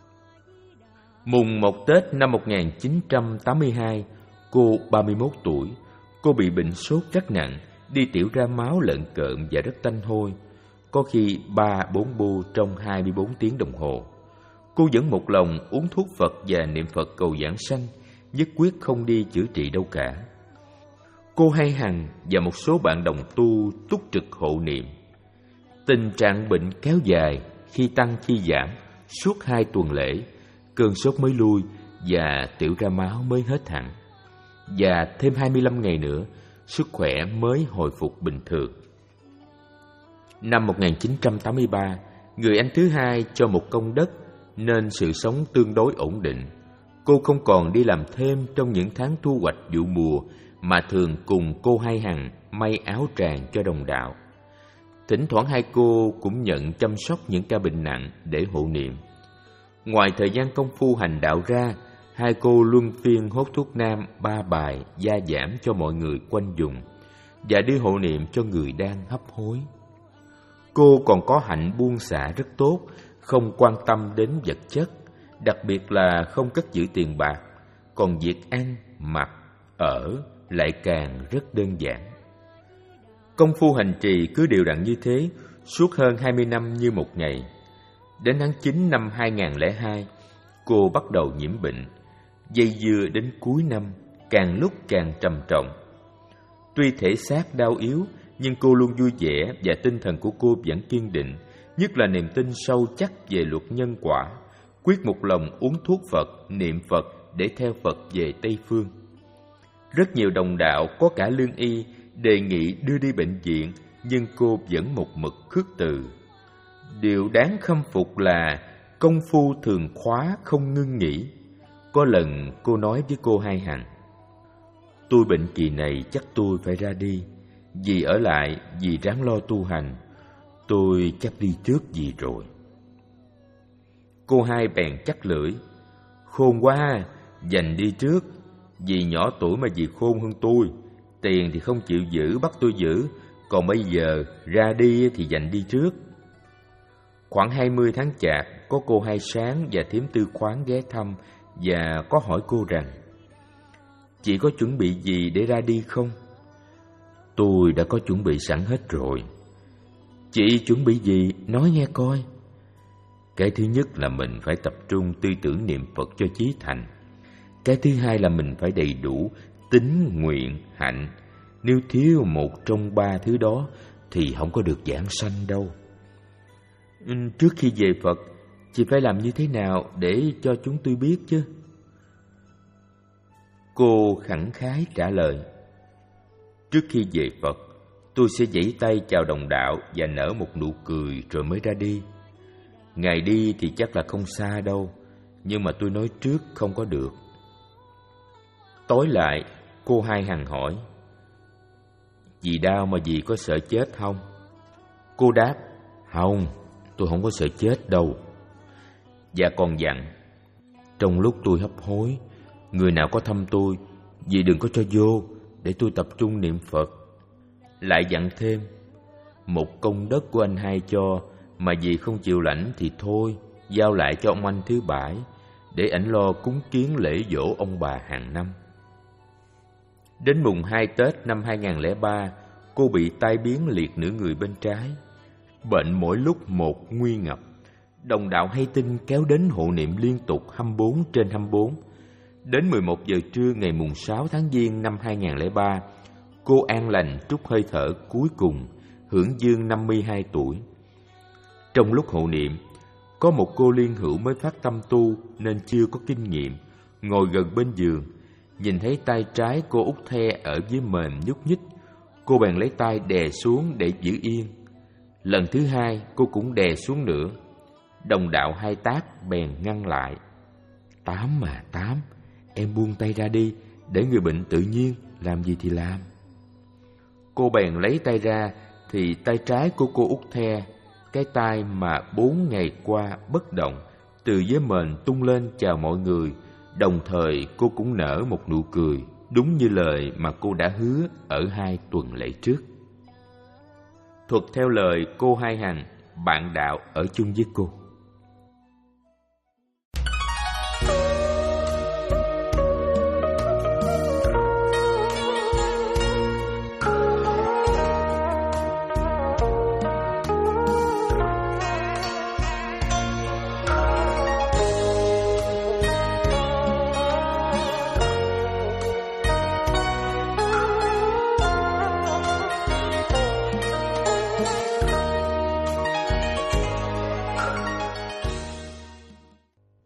Mùng một Tết năm một nghìn chín trăm tám mươi hai, cô ba mươi mốt tuổi, cô bị bệnh sốt rất nặng đi tiểu ra máu lợn cợm và rất tanh hôi, có khi ba bốn bu trong hai mươi bốn tiếng đồng hồ. Cô vẫn một lòng uống thuốc Phật và niệm Phật cầu giảng sanh, nhất quyết không đi chữa trị đâu cả. Cô Hai Hằng và một số bạn đồng tu túc trực hộ niệm. Tình trạng bệnh kéo dài, khi tăng khi giảm, suốt hai tuần lễ, cơn sốt mới lui và tiểu ra máu mới hết hẳn. Và thêm hai mươi lăm ngày nữa, sức khỏe mới hồi phục bình thường. Năm một nghìn chín trăm tám mươi ba, người anh thứ hai cho một công đất nên sự sống tương đối ổn định. Cô không còn đi làm thêm trong những tháng thu hoạch vụ mùa mà thường cùng cô Hai Hằng may áo tràng cho đồng đạo. Thỉnh thoảng hai cô cũng nhận chăm sóc những ca bệnh nặng để hộ niệm. Ngoài thời gian công phu hành đạo ra, hai cô luân phiên hốt thuốc nam ba bài gia giảm cho mọi người quanh vùng và đi hộ niệm cho người đang hấp hối. Cô còn có hạnh buông xả rất tốt, không quan tâm đến vật chất, đặc biệt là không cất giữ tiền bạc, còn việc ăn, mặc, ở lại càng rất đơn giản. Công phu hành trì cứ đều đặn như thế, suốt hơn hai mươi năm như một ngày. Đến tháng chín năm hai nghìn lẻ hai, cô bắt đầu nhiễm bệnh, dây dưa đến cuối năm, càng lúc càng trầm trọng. Tuy thể xác đau yếu, nhưng cô luôn vui vẻ và tinh thần của cô vẫn kiên định, nhất là niềm tin sâu chắc về luật nhân quả, quyết một lòng uống thuốc Phật, niệm Phật để theo Phật về Tây Phương. Rất nhiều đồng đạo, có cả lương y, đề nghị đưa đi bệnh viện, nhưng cô vẫn một mực khước từ. Điều đáng khâm phục là công phu thường khóa không ngưng nghỉ. Có lần cô nói với cô Hai Hằng: tôi bệnh kỳ này chắc tôi phải ra đi, dì ở lại, dì ráng lo tu hành, tôi chắc đi trước dì rồi. Cô Hai bèn chắc lưỡi: khôn quá, dành đi trước, dì nhỏ tuổi mà dì khôn hơn tôi, tiền thì không chịu giữ bắt tôi giữ, còn bây giờ ra đi thì dành đi trước. Khoảng hai mươi tháng Chạp, có cô Hai Sáng và thím Tư Khoáng ghé thăm và có hỏi cô rằng: chị có chuẩn bị gì để ra đi không? Tôi đã có chuẩn bị sẵn hết rồi. Chị chuẩn bị gì? Nói nghe coi. Cái thứ nhất là mình phải tập trung tư tưởng niệm Phật cho chí thành. Cái thứ hai là mình phải đầy đủ tín, nguyện, hạnh. Nếu thiếu một trong ba thứ đó thì không có được giảng sanh đâu. Ừ, trước khi về Phật, chị phải làm như thế nào để cho chúng tôi biết chứ? Cô khẳng khái trả lời: trước khi về Phật, tôi sẽ giãy tay chào đồng đạo và nở một nụ cười rồi mới ra đi. Ngày đi thì chắc là không xa đâu, nhưng mà tôi nói trước không có được. Tối lại, cô Hai Hằng hỏi: dì đau mà dì có sợ chết không? Cô đáp: không, tôi không có sợ chết đâu. Và còn dặn: trong lúc tôi hấp hối, người nào có thăm tôi, dì đừng có cho vô, để tôi tập trung niệm Phật. Lại dặn thêm: một công đất của anh Hai cho, mà dì không chịu lãnh thì thôi, giao lại cho ông anh thứ Bãi, để ảnh lo cúng kiến lễ dỗ ông bà hàng năm. Đến mùng hai Tết năm hai nghìn lẻ ba, cô bị tai biến liệt nửa người bên trái. Bệnh mỗi lúc một nguy ngập. Đồng đạo hay tin kéo đến hộ niệm liên tục hai mươi bốn trên hai mươi bốn. Đến mười một giờ trưa ngày mùng sáu tháng Giêng năm hai nghìn lẻ ba, cô an lành trút hơi thở cuối cùng, hưởng dương năm mươi hai tuổi. Trong lúc hộ niệm, có một cô liên hữu mới phát tâm tu nên chưa có kinh nghiệm, ngồi gần bên giường, nhìn thấy tay trái cô út the ở dưới mền nhúc nhích, cô bèn lấy tay đè xuống để giữ yên. Lần thứ hai cô cũng đè xuống nữa. Đồng đạo Hai Tác bèn ngăn lại: Tám mà Tám, em buông tay ra đi, để người bệnh tự nhiên, làm gì thì làm. Cô bèn lấy tay ra, thì tay trái của cô út the, cái tay mà bốn ngày qua bất động, từ dưới mền tung lên chào mọi người. Đồng thời cô cũng nở một nụ cười, đúng như lời mà cô đã hứa ở hai tuần lễ trước. Thuật theo lời cô Hai Hằng, bạn đạo ở chung với cô.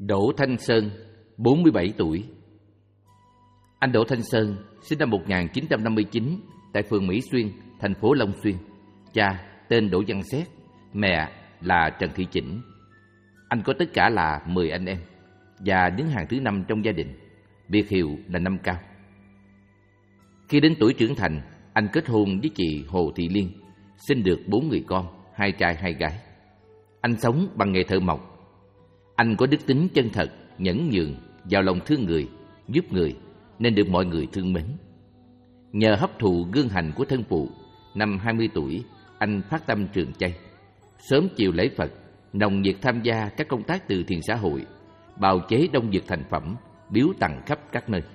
Đỗ Thanh Sơn, bốn mươi bảy tuổi. Anh Đỗ Thanh Sơn sinh năm một nghìn chín trăm năm mươi chín tại phường Mỹ Xuyên, thành phố Long Xuyên. Cha tên Đỗ Văn Xét, mẹ là Trần Thị Chỉnh. Anh có tất cả là mười anh em và đứng hàng thứ năm trong gia đình, biệt hiệu là Năm Cao. Khi đến tuổi trưởng thành, anh kết hôn với chị Hồ Thị Liên, sinh được bốn người con, hai trai hai gái. Anh sống bằng nghề thợ mộc. Anh có đức tính chân thật, nhẫn nhường, giàu lòng thương người, giúp người, nên được mọi người thương mến. Nhờ hấp thụ gương hành của thân phụ, năm hai mươi tuổi, anh phát tâm trường chay, sớm chiều lễ Phật, nồng nhiệt tham gia các công tác từ thiện xã hội, bào chế đông dược thành phẩm, biếu tặng khắp các nơi.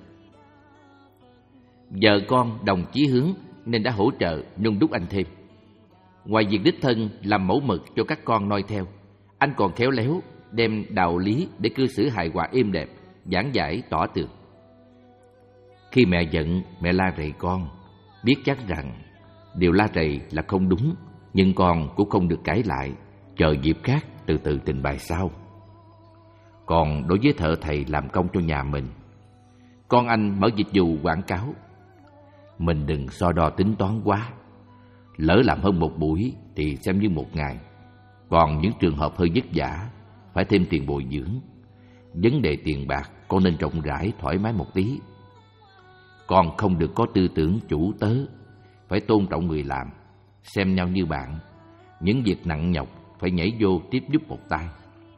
Vợ con đồng chí hướng nên đã hỗ trợ nhung đúc anh thêm. Ngoài việc đích thân làm mẫu mực cho các con noi theo, anh còn khéo léo đem đạo lý để cư xử hài hòa êm đẹp, giảng giải tỏ tường. Khi mẹ giận, mẹ la rầy con, biết chắc rằng điều la rầy là không đúng, nhưng con cũng không được cãi lại, chờ dịp khác từ từ trình bày sau. Còn đối với thợ thầy làm công cho nhà mình, con anh mở dịch vụ quảng cáo. Mình đừng so đo tính toán quá, lỡ làm hơn một buổi thì xem như một ngày. Còn những trường hợp hơi vất vả, phải thêm tiền bồi dưỡng. Vấn đề tiền bạc con nên rộng rãi, thoải mái một tí. Con không được có tư tưởng chủ tớ, phải tôn trọng người làm, xem nhau như bạn. Những việc nặng nhọc phải nhảy vô tiếp giúp một tay.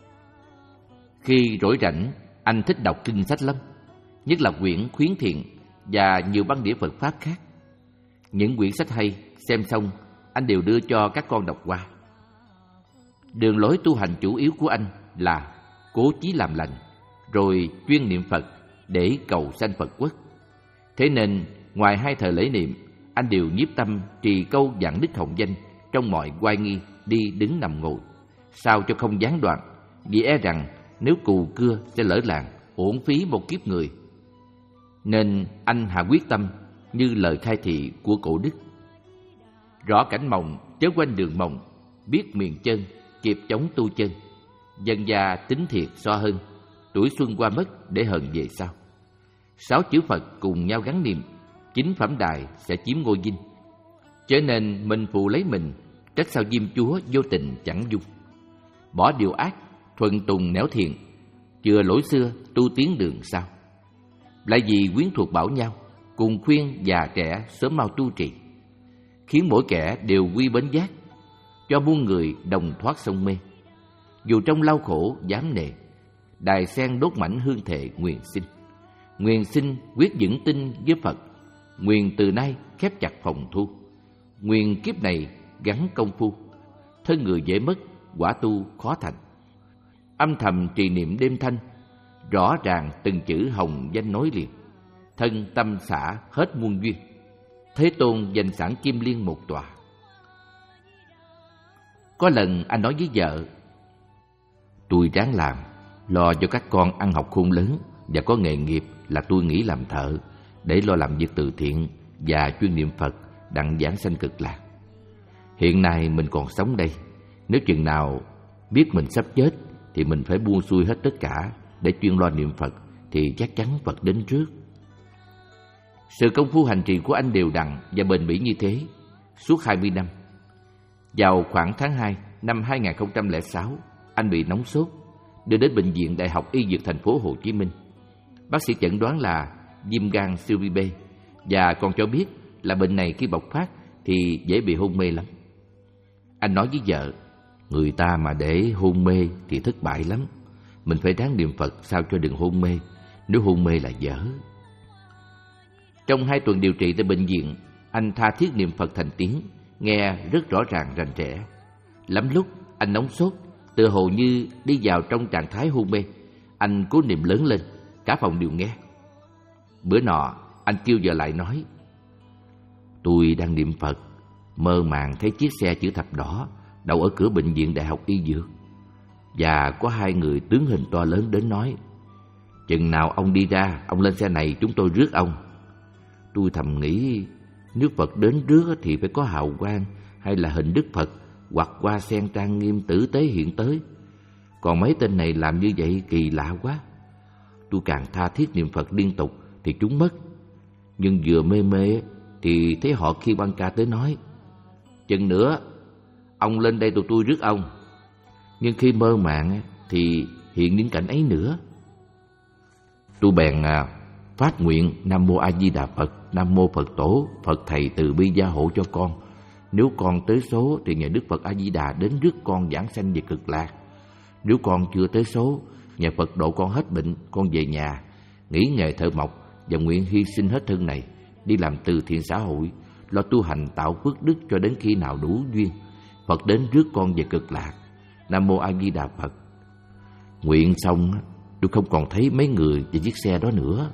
Khi rỗi rảnh, anh thích đọc kinh sách lắm, nhất là quyển Khuyến Thiện và nhiều băng đĩa Phật Pháp khác. Những quyển sách hay, xem xong, anh đều đưa cho các con đọc qua. Đường lối tu hành chủ yếu của anh là cố chí làm lành, rồi chuyên niệm Phật để cầu sanh Phật quốc. Thế nên, ngoài hai thời lễ niệm, anh đều nhiếp tâm trì câu vạn đức hồng danh trong mọi oai nghi, đi đứng nằm ngồi, sao cho không gián đoạn, vì e rằng nếu cù cưa sẽ lỡ làng, uổng phí một kiếp người. Nên anh hạ quyết tâm như lời khai thị của cổ đức: rõ cảnh mộng chớ quanh đường mộng, biết miền chân kịp chống tu chân. Dân gia tính thiệt so hơn, tuổi xuân qua mất để hờn về sau. Sáu chữ Phật cùng nhau gắn niệm, chính phẩm đài sẽ chiếm ngôi vinh. Cho nên mình phụ lấy mình, trách sao Diêm Chúa vô tình chẳng dung. Bỏ điều ác, thuần tùng nẻo thiện, chừa lỗi xưa tu tiến đường sau. Lại vì quyến thuộc bảo nhau, cùng khuyên già trẻ sớm mau tu trì, khiến mỗi kẻ đều quy bến giác, cho muôn người đồng thoát sông mê. Dù trong lao khổ dám nề, đài sen đốt mảnh hương thệ nguyện sinh. Nguyện sinh quyết vững tin với Phật, nguyện từ nay khép chặt phòng thu. Nguyện kiếp này gắn công phu, thân người dễ mất, quả tu khó thành. Âm thầm trì niệm đêm thanh, rõ ràng từng chữ hồng danh nói liền. Thân tâm xả hết muôn duyên, Thế Tôn dành sẵn kim liên một tòa. Có lần anh nói với vợ: tôi ráng làm, lo cho các con ăn học khôn lớn và có nghề nghiệp là tôi nghỉ làm thợ, để lo làm việc từ thiện và chuyên niệm Phật đặng giảng sanh cực lạc. Hiện nay mình còn sống đây, nếu chừng nào biết mình sắp chết thì mình phải buông xuôi hết tất cả để chuyên lo niệm Phật, thì chắc chắn Phật đến trước. Sự công phu hành trì của anh đều đặn và bền bỉ như thế suốt hai mươi năm. Vào khoảng tháng hai năm hai nghìn không trăm lẻ sáu, anh bị nóng sốt, đưa đến bệnh viện Đại học Y Dược thành phố Hồ Chí Minh. Bác sĩ chẩn đoán là viêm gan siêu vi B và còn cho biết là bệnh này khi bộc phát thì dễ bị hôn mê lắm. Anh nói với vợ: người ta mà để hôn mê thì thất bại lắm, mình phải ráng niệm Phật sao cho đừng hôn mê, nếu hôn mê là dở. Trong hai tuần điều trị tại bệnh viện, anh tha thiết niệm Phật thành tiếng, nghe rất rõ ràng rành rẽ. Lắm lúc anh nóng sốt, tựa hồ như đi vào trong trạng thái hôn mê. Anh cố niệm lớn lên, cả phòng đều nghe. Bữa nọ anh kêu vợ lại nói: tôi đang niệm Phật, mơ màng thấy chiếc xe chữ thập đỏ đậu ở cửa bệnh viện Đại học Y Dược, và có hai người tướng hình to lớn đến nói: chừng nào ông đi ra, ông lên xe này, chúng tôi rước ông. Tôi thầm nghĩ, nếu Phật đến rước thì phải có hào quang hay là hình Đức Phật hoặc hoa sen trang nghiêm tử tế hiện tới. Còn mấy tên này làm như vậy kỳ lạ quá. Tôi càng tha thiết niệm Phật liên tục thì chúng mất. Nhưng vừa mê mê thì thấy họ khi Quan Ca tới nói: chừng nữa ông lên đây tụi tôi rước ông. Nhưng khi mơ màng thì hiện những cảnh ấy nữa. Tôi bèn à, phát nguyện: Nam Mô A Di Đà Phật, Nam Mô Phật Tổ, Phật Thầy từ bi gia hộ cho con. Nếu con tới số thì nhờ Đức Phật A Di Đà đến rước con giảng sanh về cực lạc. Nếu con chưa tới số, nhờ Phật độ con hết bệnh, con về nhà nghỉ nghề thợ mộc và nguyện hy sinh hết thân này đi làm từ thiện xã hội, lo tu hành tạo phước đức cho đến khi nào đủ duyên, Phật đến rước con về cực lạc. Nam Mô A Di Đà Phật. Nguyện xong, tôi không còn thấy mấy người về chiếc xe đó nữa.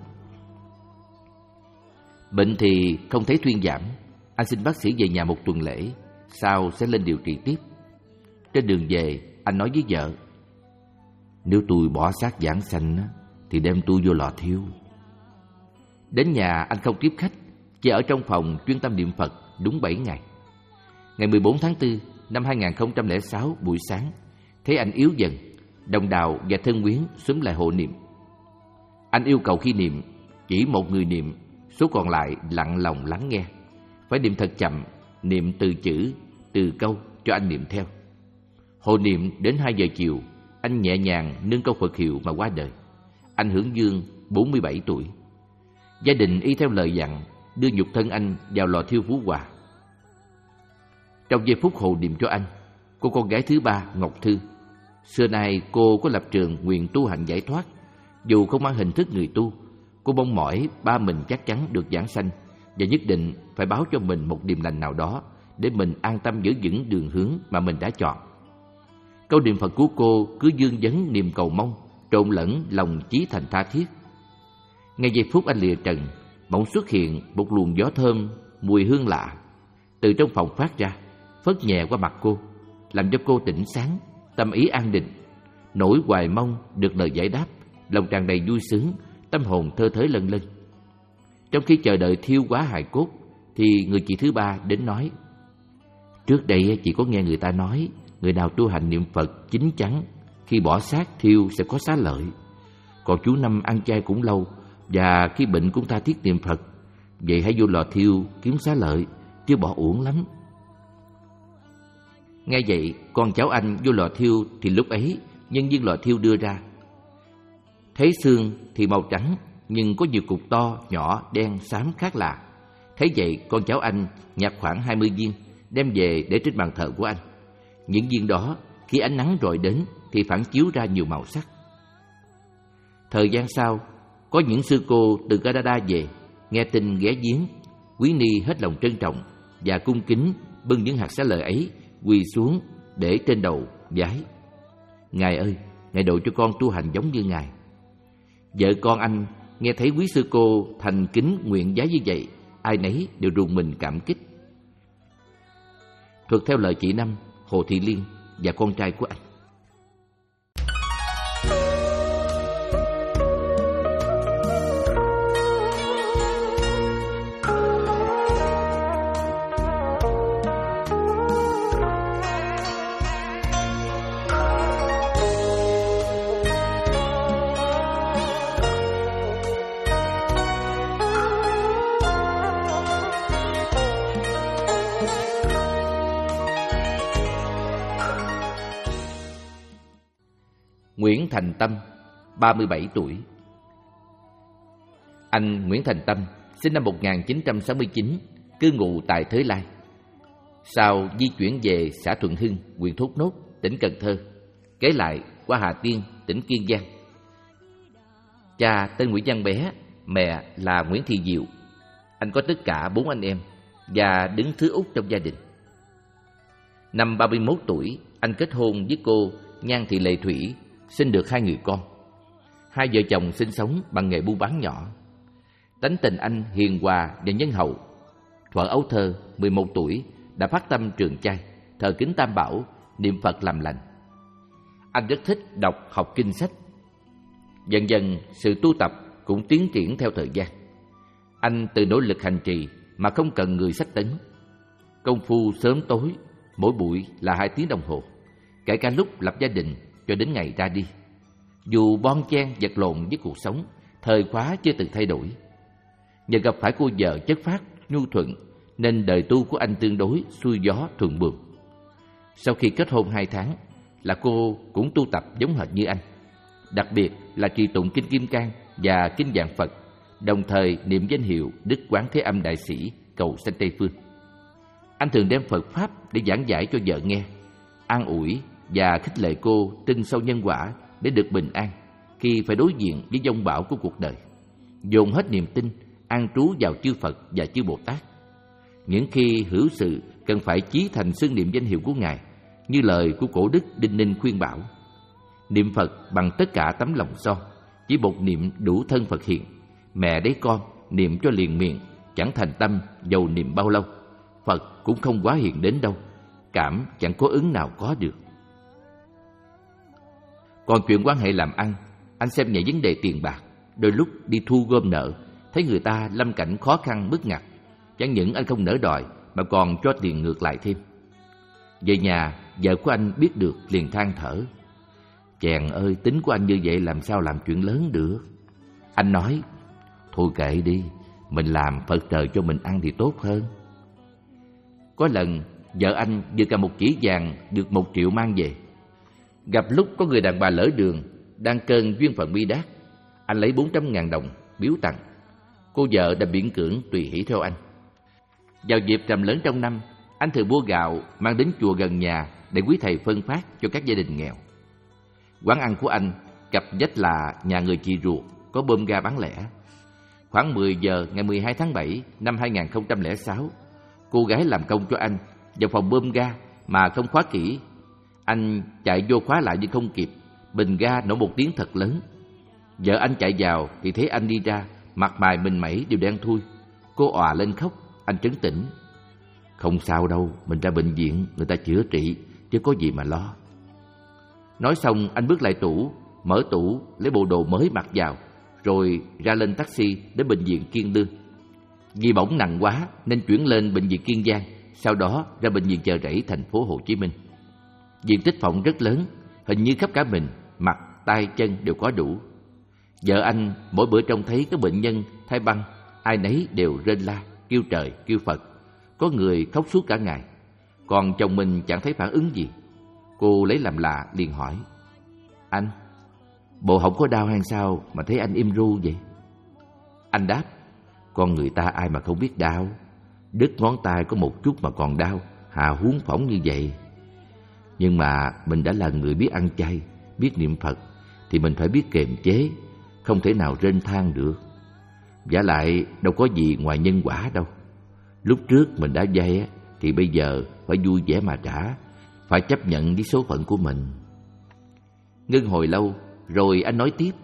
Bệnh thì không thấy thuyên giảm. Anh xin bác sĩ về nhà một tuần lễ, sau sẽ lên điều trị tiếp. Trên đường về, anh nói với vợ: nếu tôi bỏ xác giảng sanh thì đem tôi vô lò thiêu. Đến nhà anh không tiếp khách, chỉ ở trong phòng chuyên tâm niệm Phật đúng bảy ngày. Ngày mười bốn tháng tư năm hai nghìn không trăm lẻ sáu buổi sáng, thấy anh yếu dần, đồng đào và thân quyến xúm lại hộ niệm. Anh yêu cầu khi niệm chỉ một người niệm, số còn lại lặng lòng lắng nghe. Phải niệm thật chậm, niệm từ chữ, từ câu cho anh niệm theo. Hộ niệm đến hai giờ chiều, anh nhẹ nhàng nâng câu Phật hiệu mà qua đời. Anh hưởng dương bốn mươi bảy tuổi. Gia đình y theo lời dặn đưa nhục thân anh vào lò thiêu Phú Hòa. Trong giây phút hộ niệm cho anh, cô con gái thứ ba Ngọc Thư, xưa nay cô có lập trường nguyện tu hành giải thoát. Dù không mang hình thức người tu, cô mong mỏi ba mình chắc chắn được giảng sanh và nhất định phải báo cho mình một điềm lành nào đó để mình an tâm giữ vững đường hướng mà mình đã chọn. Câu niệm Phật của cô cứ dương vấn niềm cầu mong, trộn lẫn lòng chí thành tha thiết. Ngay giây phút anh lìa trần, bỗng xuất hiện một luồng gió thơm, mùi hương lạ từ trong phòng phát ra, phất nhẹ qua mặt cô, làm cho cô tỉnh sáng, tâm ý an định, nỗi hoài mong được lời giải đáp, lòng tràn đầy vui sướng, tâm hồn thơ thới lân lân. Trong khi chờ đợi thiêu hóa hài cốt, thì người chị thứ ba đến nói: trước đây chị có nghe người ta nói, người nào tu hành niệm Phật chín chắn, khi bỏ xác thiêu sẽ có xá lợi. Còn chú Năm ăn chay cũng lâu, và khi bệnh cũng tha thiết niệm Phật. Vậy hãy vô lò thiêu kiếm xá lợi, chứ bỏ uổng lắm. Nghe vậy, con cháu anh vô lò thiêu thì lúc ấy nhân viên lò thiêu đưa ra. Thấy xương thì màu trắng, nhưng có nhiều cục to, nhỏ, đen, xám khác lạ. Thấy vậy, con cháu anh nhặt khoảng hai mươi viên, đem về để trên bàn thờ của anh. Những viên đó, khi ánh nắng rọi đến thì phản chiếu ra nhiều màu sắc. Thời gian sau, có những sư cô từ Canada về, nghe tin ghé viếng. Quý ni hết lòng trân trọng và cung kính bưng những hạt xá lợi ấy quỳ xuống để trên đầu vái: Ngài ơi, Ngài độ cho con tu hành giống như Ngài. Vợ con anh nghe thấy quý sư cô thành kính nguyện vái như vậy, ai nấy đều rùng mình cảm kích. Thuật theo lời chị Năm, Hồ Thị Liên và con trai của anh. Nguyễn Thành Tâm, ba mươi bảy tuổi. Anh Nguyễn Thành Tâm sinh năm một nghìn chín trăm sáu mươi chín, cư ngụ tại Thới Lai. Sau di chuyển về xã Thuận Hưng, huyện Thốt Nốt, tỉnh Cần Thơ, kế lại qua Hà Tiên, tỉnh Kiên Giang. Cha tên Nguyễn Văn Bé, mẹ là Nguyễn Thị Diệu. Anh có tất cả bốn anh em và đứng thứ út trong gia đình. Năm ba mươi mốt tuổi, anh kết hôn với cô Nhan Thị Lệ Thủy, sinh được hai người con. Hai vợ chồng sinh sống bằng nghề buôn bán nhỏ. Tánh tình anh hiền hòa và nhân hậu. Thuở ấu thơ, mười một tuổi, đã phát tâm trường chay, thờ kính Tam Bảo, niệm Phật làm lành. Anh rất thích đọc học kinh sách. Dần dần, sự tu tập cũng tiến triển theo thời gian. Anh tự nỗ lực hành trì mà không cần người sách tấn. Công phu sớm tối, mỗi buổi là hai tiếng đồng hồ. Kể cả lúc lập gia đình, cho đến ngày ra đi. Dù bon chen vật lộn với cuộc sống, thời khóa chưa từng thay đổi. Nhờ gặp phải cô vợ chất phác, nhu thuận, nên đời tu của anh tương đối xuôi gió thuận buồm. Sau khi kết hôn hai tháng, là cô cũng tu tập giống hệt như anh. Đặc biệt là trì tụng kinh Kim Cang và kinh Vạn Phật, đồng thời niệm danh hiệu Đức Quán Thế Âm Đại Sĩ cầu sanh Tây Phương. Anh thường đem Phật Pháp để giảng giải cho vợ nghe, an ủi và khích lệ cô tin sâu nhân quả để được bình an khi phải đối diện với dông bão của cuộc đời. Dồn hết niềm tin, an trú vào chư Phật và chư Bồ Tát. Những khi hữu sự cần phải chí thành xưng niệm danh hiệu của Ngài, như lời của cổ đức Đinh Ninh khuyên bảo: niệm Phật bằng tất cả tấm lòng son, chỉ một niệm đủ thân Phật hiện. Mẹ đấy con, niệm cho liền miệng, chẳng thành tâm, dầu niệm bao lâu. Phật cũng không quá hiện đến đâu, cảm chẳng có ứng nào có được. Còn chuyện quan hệ làm ăn, anh xem nhẹ vấn đề tiền bạc. Đôi lúc đi thu gom nợ, thấy người ta lâm cảnh khó khăn bức ngặt, chẳng những anh không nỡ đòi mà còn cho tiền ngược lại thêm. Về nhà, vợ của anh biết được liền than thở: chàng ơi, tính của anh như vậy làm sao làm chuyện lớn được. Anh nói: thôi kệ đi, mình làm Phật trời cho mình ăn thì tốt hơn. Có lần vợ anh vừa cầm một chỉ vàng được một triệu mang về. Gặp lúc có người đàn bà lỡ đường đang cơn duyên phận bi đát, anh lấy bốn trăm ngàn đồng biếu tặng. Cô vợ đã miễn cưỡng tùy hỷ theo anh. Vào dịp rằm lớn trong năm, anh thường mua gạo mang đến chùa gần nhà để quý thầy phân phát cho các gia đình nghèo. Quán ăn của anh cặp vách là nhà người chị ruột có bơm ga bán lẻ. Khoảng mười giờ ngày mười hai tháng bảy năm hai nghìn không trăm lẻ sáu, cô gái làm công cho anh vào phòng bơm ga mà không khóa kỹ. Anh chạy vô khóa lại nhưng không kịp, bình ga nổ một tiếng thật lớn. Vợ anh chạy vào thì thấy anh đi ra, mặt mày mình mẩy đều đen thui. Cô òa lên khóc. Anh trấn tĩnh: không sao đâu, mình ra bệnh viện người ta chữa trị chứ có gì mà lo. Nói xong anh bước lại tủ, mở tủ lấy bộ đồ mới mặc vào, rồi ra lên taxi đến bệnh viện Kiên Lương. Vì bỏng nặng quá nên chuyển lên bệnh viện Kiên Giang, sau đó ra bệnh viện Chợ Rẫy thành phố Hồ Chí Minh. Diện tích phòng rất lớn, hình như khắp cả mình, mặt, tay, chân đều có đủ. Vợ anh mỗi bữa trông thấy các bệnh nhân thay băng, ai nấy đều rên la, kêu trời, kêu Phật. Có người khóc suốt cả ngày. Còn chồng mình chẳng thấy phản ứng gì. Cô lấy làm lạ liền hỏi: anh, bộ không có đau hay sao mà thấy anh im ru vậy? Anh đáp: con người ta ai mà không biết đau. Đứt ngón tay có một chút mà còn đau, hà huống phỏng như vậy. Nhưng mà mình đã là người biết ăn chay, biết niệm Phật, thì mình phải biết kiềm chế, không thể nào rên than được. Vả lại đâu có gì ngoài nhân quả đâu. Lúc trước mình đã vay thì bây giờ phải vui vẻ mà trả, phải chấp nhận với số phận của mình. Ngưng hồi lâu rồi anh nói tiếp: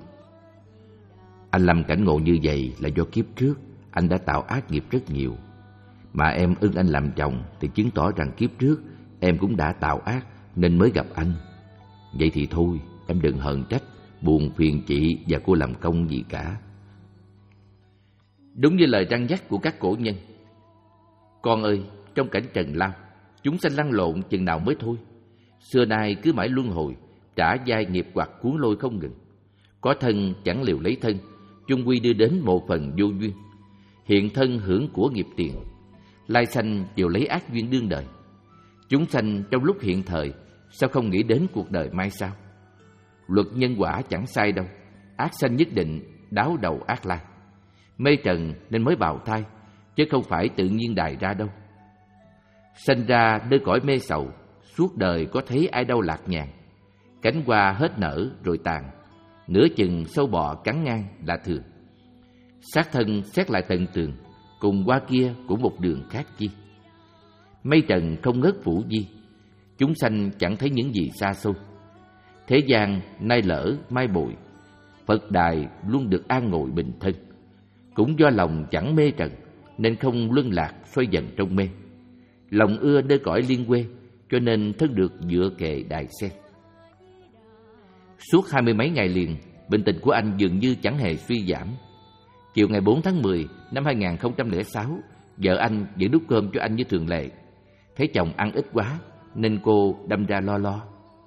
anh lâm cảnh ngộ như vậy là do kiếp trước anh đã tạo ác nghiệp rất nhiều. Mà em ưng anh làm chồng thì chứng tỏ rằng kiếp trước em cũng đã tạo ác nên mới gặp anh. Vậy thì thôi, em đừng hờn trách, buồn phiền chị và cô làm công gì cả. Đúng như lời răn dắt của các cổ nhân: con ơi, trong cảnh trần lao, chúng sanh lăn lộn chừng nào mới thôi. Xưa nay cứ mãi luân hồi, trả vai nghiệp hoặc cuốn lôi không ngừng. Có thân chẳng liều lấy thân, chung quy đưa đến một phần vô duyên. Hiện thân hưởng của nghiệp tiền, lai sanh đều lấy ác duyên đương đời. Chúng sanh trong lúc hiện thời, sao không nghĩ đến cuộc đời mai sau? Luật nhân quả chẳng sai đâu, ác sanh nhất định đáo đầu ác lai. Mê trần nên mới bào thai, chứ không phải tự nhiên đài ra đâu. Sanh ra nơi cõi mê sầu, suốt đời có thấy ai đâu lạc nhàn. Cánh hoa hết nở rồi tàn, nửa chừng sâu bọ cắn ngang là thường. Xác thân xét lại tận tường, cùng hoa kia cũng một đường khác chi. Mây trần không ngớt phủ di, chúng sanh chẳng thấy những gì xa xôi. Thế gian nay lỡ mai bội, Phật đài luôn được an ngồi bình thân. Cũng do lòng chẳng mê trần, nên không luân lạc xoay dần trong mê. Lòng ưa nơi cõi liên quê, cho nên thân được dựa kề đài sen. Suốt hai mươi mấy ngày liền, bệnh tình của anh dường như chẳng hề suy giảm. Chiều ngày bốn tháng mười năm hai nghìn không trăm lẻ sáu, vợ anh vẫn đút cơm cho anh như thường lệ. Thấy chồng ăn ít quá nên cô đâm ra lo lo.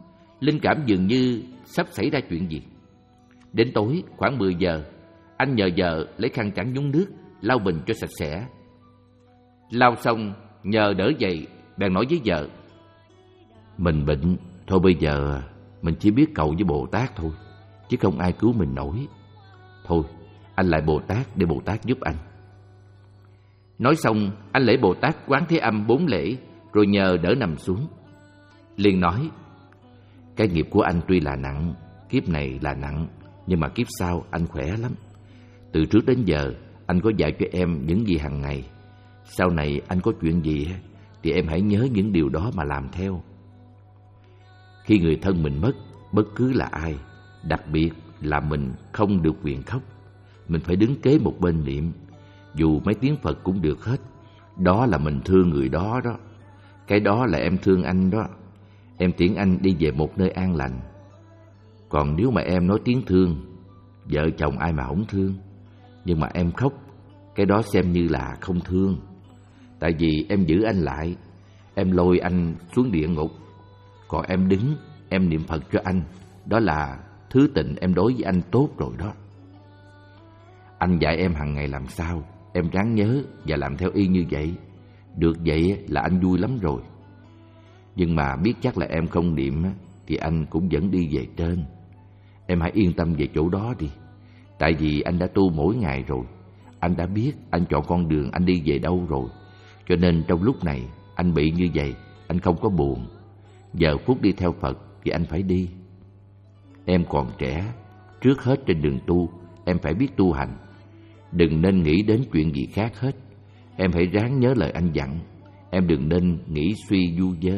linh cảm dường như sắp xảy ra chuyện gì. Đến tối khoảng mười giờ, anh nhờ vợ lấy khăn trắng nhúng nước lau mình cho sạch sẽ. Lau xong nhờ đỡ dậy, bèn nói với vợ: Mình bệnh, thôi bây giờ mình chỉ biết cầu với Bồ Tát thôi, chứ không ai cứu mình nổi. Thôi anh lại Bồ Tát để Bồ Tát giúp anh. Nói xong anh lễ Bồ Tát Quán Thế Âm bốn lễ, rồi nhờ đỡ nằm xuống. Liền nói: Cái nghiệp của anh tuy là nặng, kiếp này là nặng, nhưng mà kiếp sau anh khỏe lắm. Từ trước đến giờ anh có dạy cho em những gì hàng ngày. Sau này anh có chuyện gì thì em hãy nhớ những điều đó mà làm theo. Khi người thân mình mất, bất cứ là ai, đặc biệt là mình, không được quyền khóc. Mình phải đứng kế một bên niệm, dù mấy tiếng Phật cũng được hết. Đó là mình thương người đó đó. Cái đó là em thương anh đó. Em tiễn anh đi về một nơi an lành. Còn nếu mà em nói tiếng thương, vợ chồng ai mà không thương. Nhưng mà em khóc, cái đó xem như là không thương. Tại vì em giữ anh lại, em lôi anh xuống địa ngục. Còn em đứng, em niệm Phật cho anh, đó là thứ tình em đối với anh tốt rồi đó. Anh dạy em hàng ngày làm sao, em ráng nhớ và làm theo y như vậy. Được vậy là anh vui lắm rồi. Nhưng mà biết chắc là em không niệm thì anh cũng vẫn đi về trên. Em hãy yên tâm về chỗ đó đi. Tại vì anh đã tu mỗi ngày rồi. Anh đã biết anh chọn con đường anh đi về đâu rồi. Cho nên trong lúc này anh bị như vậy, anh không có buồn. Giờ phút đi theo Phật thì anh phải đi. Em còn trẻ, trước hết trên đường tu, em phải biết tu hành. Đừng nên nghĩ đến chuyện gì khác hết. Em hãy ráng nhớ lời anh dặn. Em đừng nên nghĩ suy du dơ.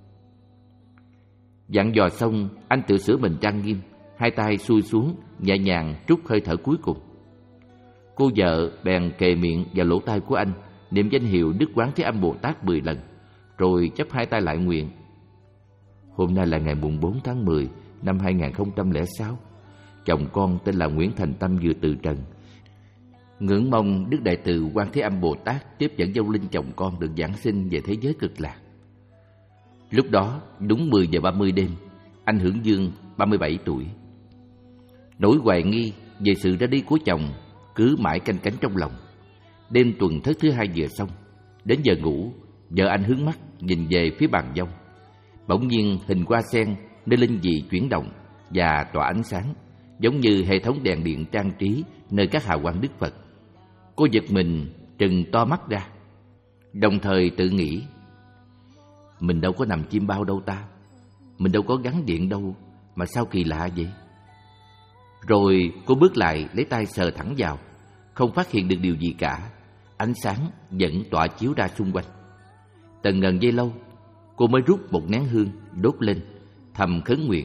Dặn dò xong, anh tự sửa mình trang nghiêm, hai tay xuôi xuống, nhẹ nhàng trút hơi thở cuối cùng. Cô vợ bèn kề miệng vào lỗ tai của anh, niệm danh hiệu Đức Quán Thế Âm Bồ Tát mười lần, rồi chắp hai tay lại nguyện. Hôm nay là ngày mùng bốn tháng mười năm hai nghìn không trăm lẻ sáu. Chồng con tên là Nguyễn Thành Tâm vừa từ trần. Ngưỡng mong Đức Đại Từ Quán Thế Âm Bồ Tát tiếp dẫn dâu linh chồng con được giảng sinh về thế giới cực lạc. Lúc đó đúng mười giờ ba mươi đêm, anh Hưởng Dương ba mươi bảy tuổi. Nỗi hoài nghi về sự ra đi của chồng cứ mãi canh cánh trong lòng. Đêm tuần thất thứ hai vừa xong, đến giờ ngủ, vợ anh hướng mắt nhìn về phía bàn dông. Bỗng nhiên hình hoa sen nơi linh vị chuyển động và tỏa ánh sáng, giống như hệ thống đèn điện trang trí nơi các hào quang Đức Phật. Cô giật mình trừng to mắt ra, đồng thời tự nghĩ: mình đâu có nằm chim bao đâu ta, mình đâu có gắn điện đâu, mà sao kỳ lạ vậy? Rồi cô bước lại lấy tay sờ thẳng vào, không phát hiện được điều gì cả. Ánh sáng vẫn tỏa chiếu ra xung quanh. Tần ngần giây lâu, cô mới rút một nén hương đốt lên, thầm khấn nguyện: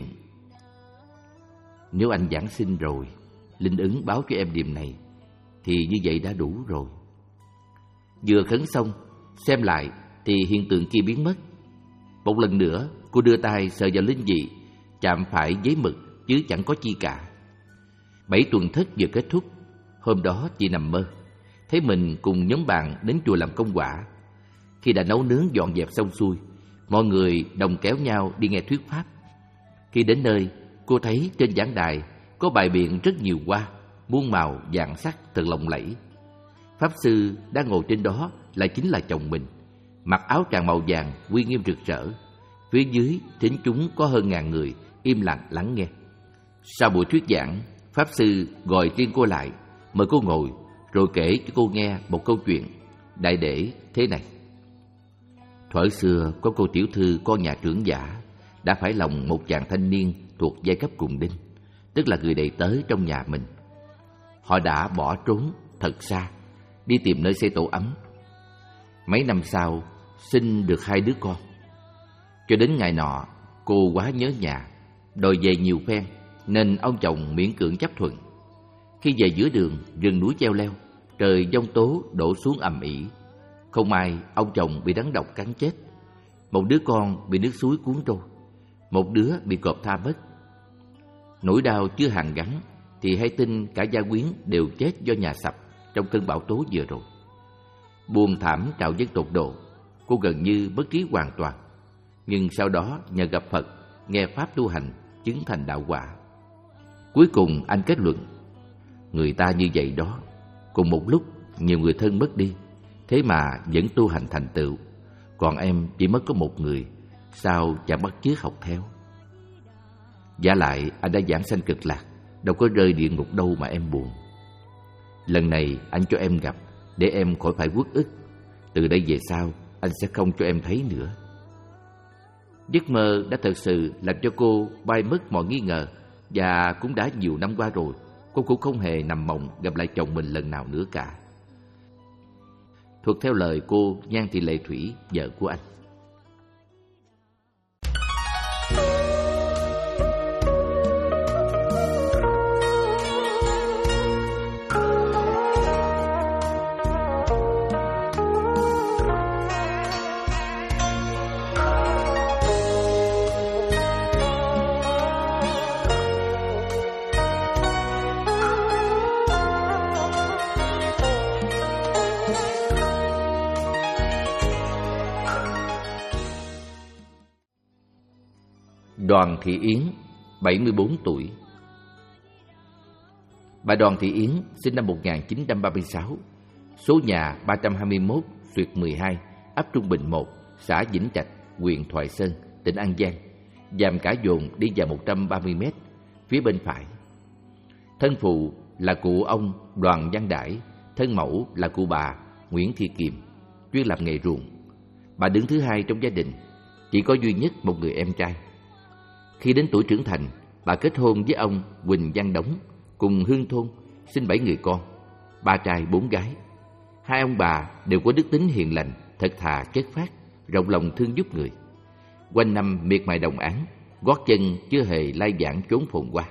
nếu anh giảng sinh rồi, linh ứng báo cho em điềm này, thì như vậy đã đủ rồi. Vừa khấn xong, xem lại thì hiện tượng kia biến mất. Một lần nữa, cô đưa tay sờ vào linh vị, chạm phải giấy mực chứ chẳng có chi cả. Bảy tuần thất vừa kết thúc. Hôm đó chị nằm mơ, thấy mình cùng nhóm bạn đến chùa làm công quả. Khi đã nấu nướng dọn dẹp xong xuôi, mọi người đồng kéo nhau đi nghe thuyết pháp. Khi đến nơi, cô thấy trên giảng đài có bài biện rất nhiều hoa, muôn màu vàng sắc thật lộng lẫy. Pháp sư đang ngồi trên đó lại chính là chồng mình, mặc áo tràng màu vàng uy nghiêm rực rỡ. Phía dưới thính chúng có hơn ngàn người im lặng lắng nghe. Sau buổi thuyết giảng, Pháp sư gọi riêng cô lại, mời cô ngồi, rồi kể cho cô nghe một câu chuyện đại để thế này. Thuở xưa có cô tiểu thư con nhà trưởng giả đã phải lòng một chàng thanh niên thuộc giai cấp cùng đinh, tức là người đầy tớ trong nhà mình. Họ đã bỏ trốn thật xa, đi tìm nơi xây tổ ấm. Mấy năm sau, sinh được hai đứa con. Cho đến ngày nọ, cô quá nhớ nhà, đòi về nhiều phen, nên ông chồng miễn cưỡng chấp thuận. Khi về giữa đường, rừng núi treo leo, trời giông tố đổ xuống ầm ĩ. Không may, ông chồng bị rắn độc cắn chết. Một đứa con bị nước suối cuốn trôi, một đứa bị cọp tha mất. Nỗi đau chưa hàn gắn thì hay tin cả gia quyến đều chết do nhà sập trong cơn bão tố vừa rồi. Buồn thảm trạo dân tột độ, cô gần như bất trí hoàn toàn. Nhưng sau đó nhờ gặp Phật nghe pháp tu hành, chứng thành đạo quả. Cuối cùng anh kết luận, người ta như vậy đó, cùng một lúc nhiều người thân mất đi, thế mà vẫn tu hành thành tựu, còn em chỉ mất có một người, sao chẳng bắt chước học theo? Vả lại anh đã giảng sanh cực lạc, đâu có rơi địa ngục đâu mà em buồn. Lần này anh cho em gặp, để em khỏi phải uất ức. Từ đây về sau, anh sẽ không cho em thấy nữa. Giấc mơ đã thật sự làm cho cô bay mất mọi nghi ngờ, và cũng đã nhiều năm qua rồi, cô cũng không hề nằm mộng gặp lại chồng mình lần nào nữa cả. Thuật theo lời cô Nhan Thị Lệ Thủy, vợ của anh. Đoàn Thị Yến, bảy mươi bốn tuổi. Bà Đoàn Thị Yến sinh năm một nghìn chín trăm ba mươi sáu, số nhà ba trăm hai mươi mốt xuyệt mười hai, ấp Trung Bình một, xã Vĩnh Trạch, huyện Thoại Sơn, tỉnh An Giang, dàm cả dồn đi vào một trăm ba mươi mét, phía bên phải. Thân phụ là cụ ông Đoàn Văn Đãi, thân mẫu là cụ bà Nguyễn Thị Kiềm, chuyên làm nghề ruộng. Bà đứng thứ hai trong gia đình, chỉ có duy nhất một người em trai. Khi đến tuổi trưởng thành, bà kết hôn với ông Huỳnh Văn Đống, cùng hương thôn, sinh bảy người con, ba trai bốn gái. Hai ông bà đều có đức tính hiền lành, thật thà chất phác, rộng lòng thương giúp người. Quanh năm miệt mài đồng áng, gót chân chưa hề lai vãng chốn phồn hoa.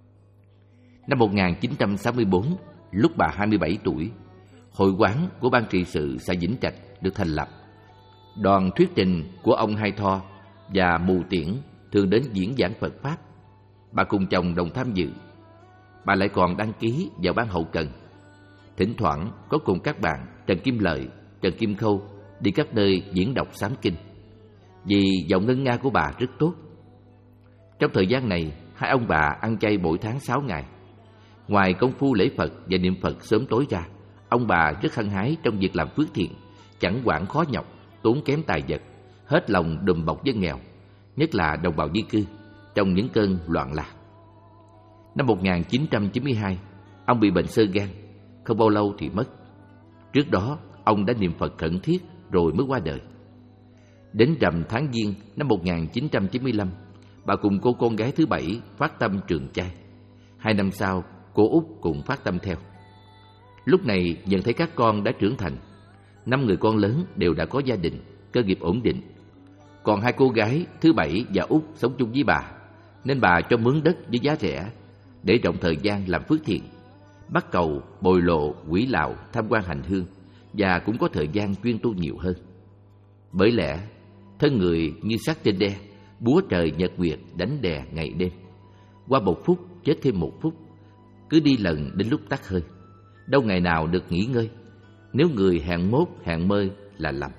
Năm một nghìn chín trăm sáu mươi tư, lúc bà hai mươi bảy tuổi, hội quán của ban trị sự xã Vĩnh Trạch được thành lập. Đoàn thuyết trình của ông Hai Tho và Mù Tiễn thường đến diễn giảng Phật Pháp. Bà cùng chồng đồng tham dự. Bà lại còn đăng ký vào ban hậu cần. Thỉnh thoảng có cùng các bạn Trần Kim Lợi, Trần Kim Khâu đi các nơi diễn đọc sám kinh. Vì giọng ngân nga của bà rất tốt. Trong thời gian này, hai ông bà ăn chay mỗi tháng sáu ngày. Ngoài công phu lễ Phật và niệm Phật sớm tối ra, ông bà rất hăng hái trong việc làm phước thiện, chẳng quản khó nhọc, tốn kém tài vật, hết lòng đùm bọc dân nghèo, nhất là đồng bào di cư trong những cơn loạn lạc. Năm một nghìn chín trăm chín mươi hai, ông bị bệnh xơ gan, không bao lâu thì mất. Trước đó, ông đã niệm Phật khẩn thiết rồi mới qua đời. Đến rằm tháng Giêng năm một nghìn chín trăm chín mươi lăm, bà cùng cô con gái thứ bảy phát tâm trường chay. Hai năm sau, cô út cũng phát tâm theo. Lúc này nhận thấy các con đã trưởng thành, năm người con lớn đều đã có gia đình, cơ nghiệp ổn định. Còn hai cô gái thứ bảy và út sống chung với bà, nên bà cho mướn đất với giá rẻ để rộng thời gian làm phước thiện, bắt cầu, bồi lộ, quỷ lạo, tham quan hành hương, và cũng có thời gian chuyên tu nhiều hơn. Bởi lẽ thân người như sắt trên đe, búa trời nhật nguyệt đánh đè ngày đêm. Qua một phút chết thêm một phút, cứ đi lần đến lúc tắt hơi, đâu ngày nào được nghỉ ngơi. Nếu người hẹn mốt hẹn mơ là lầm.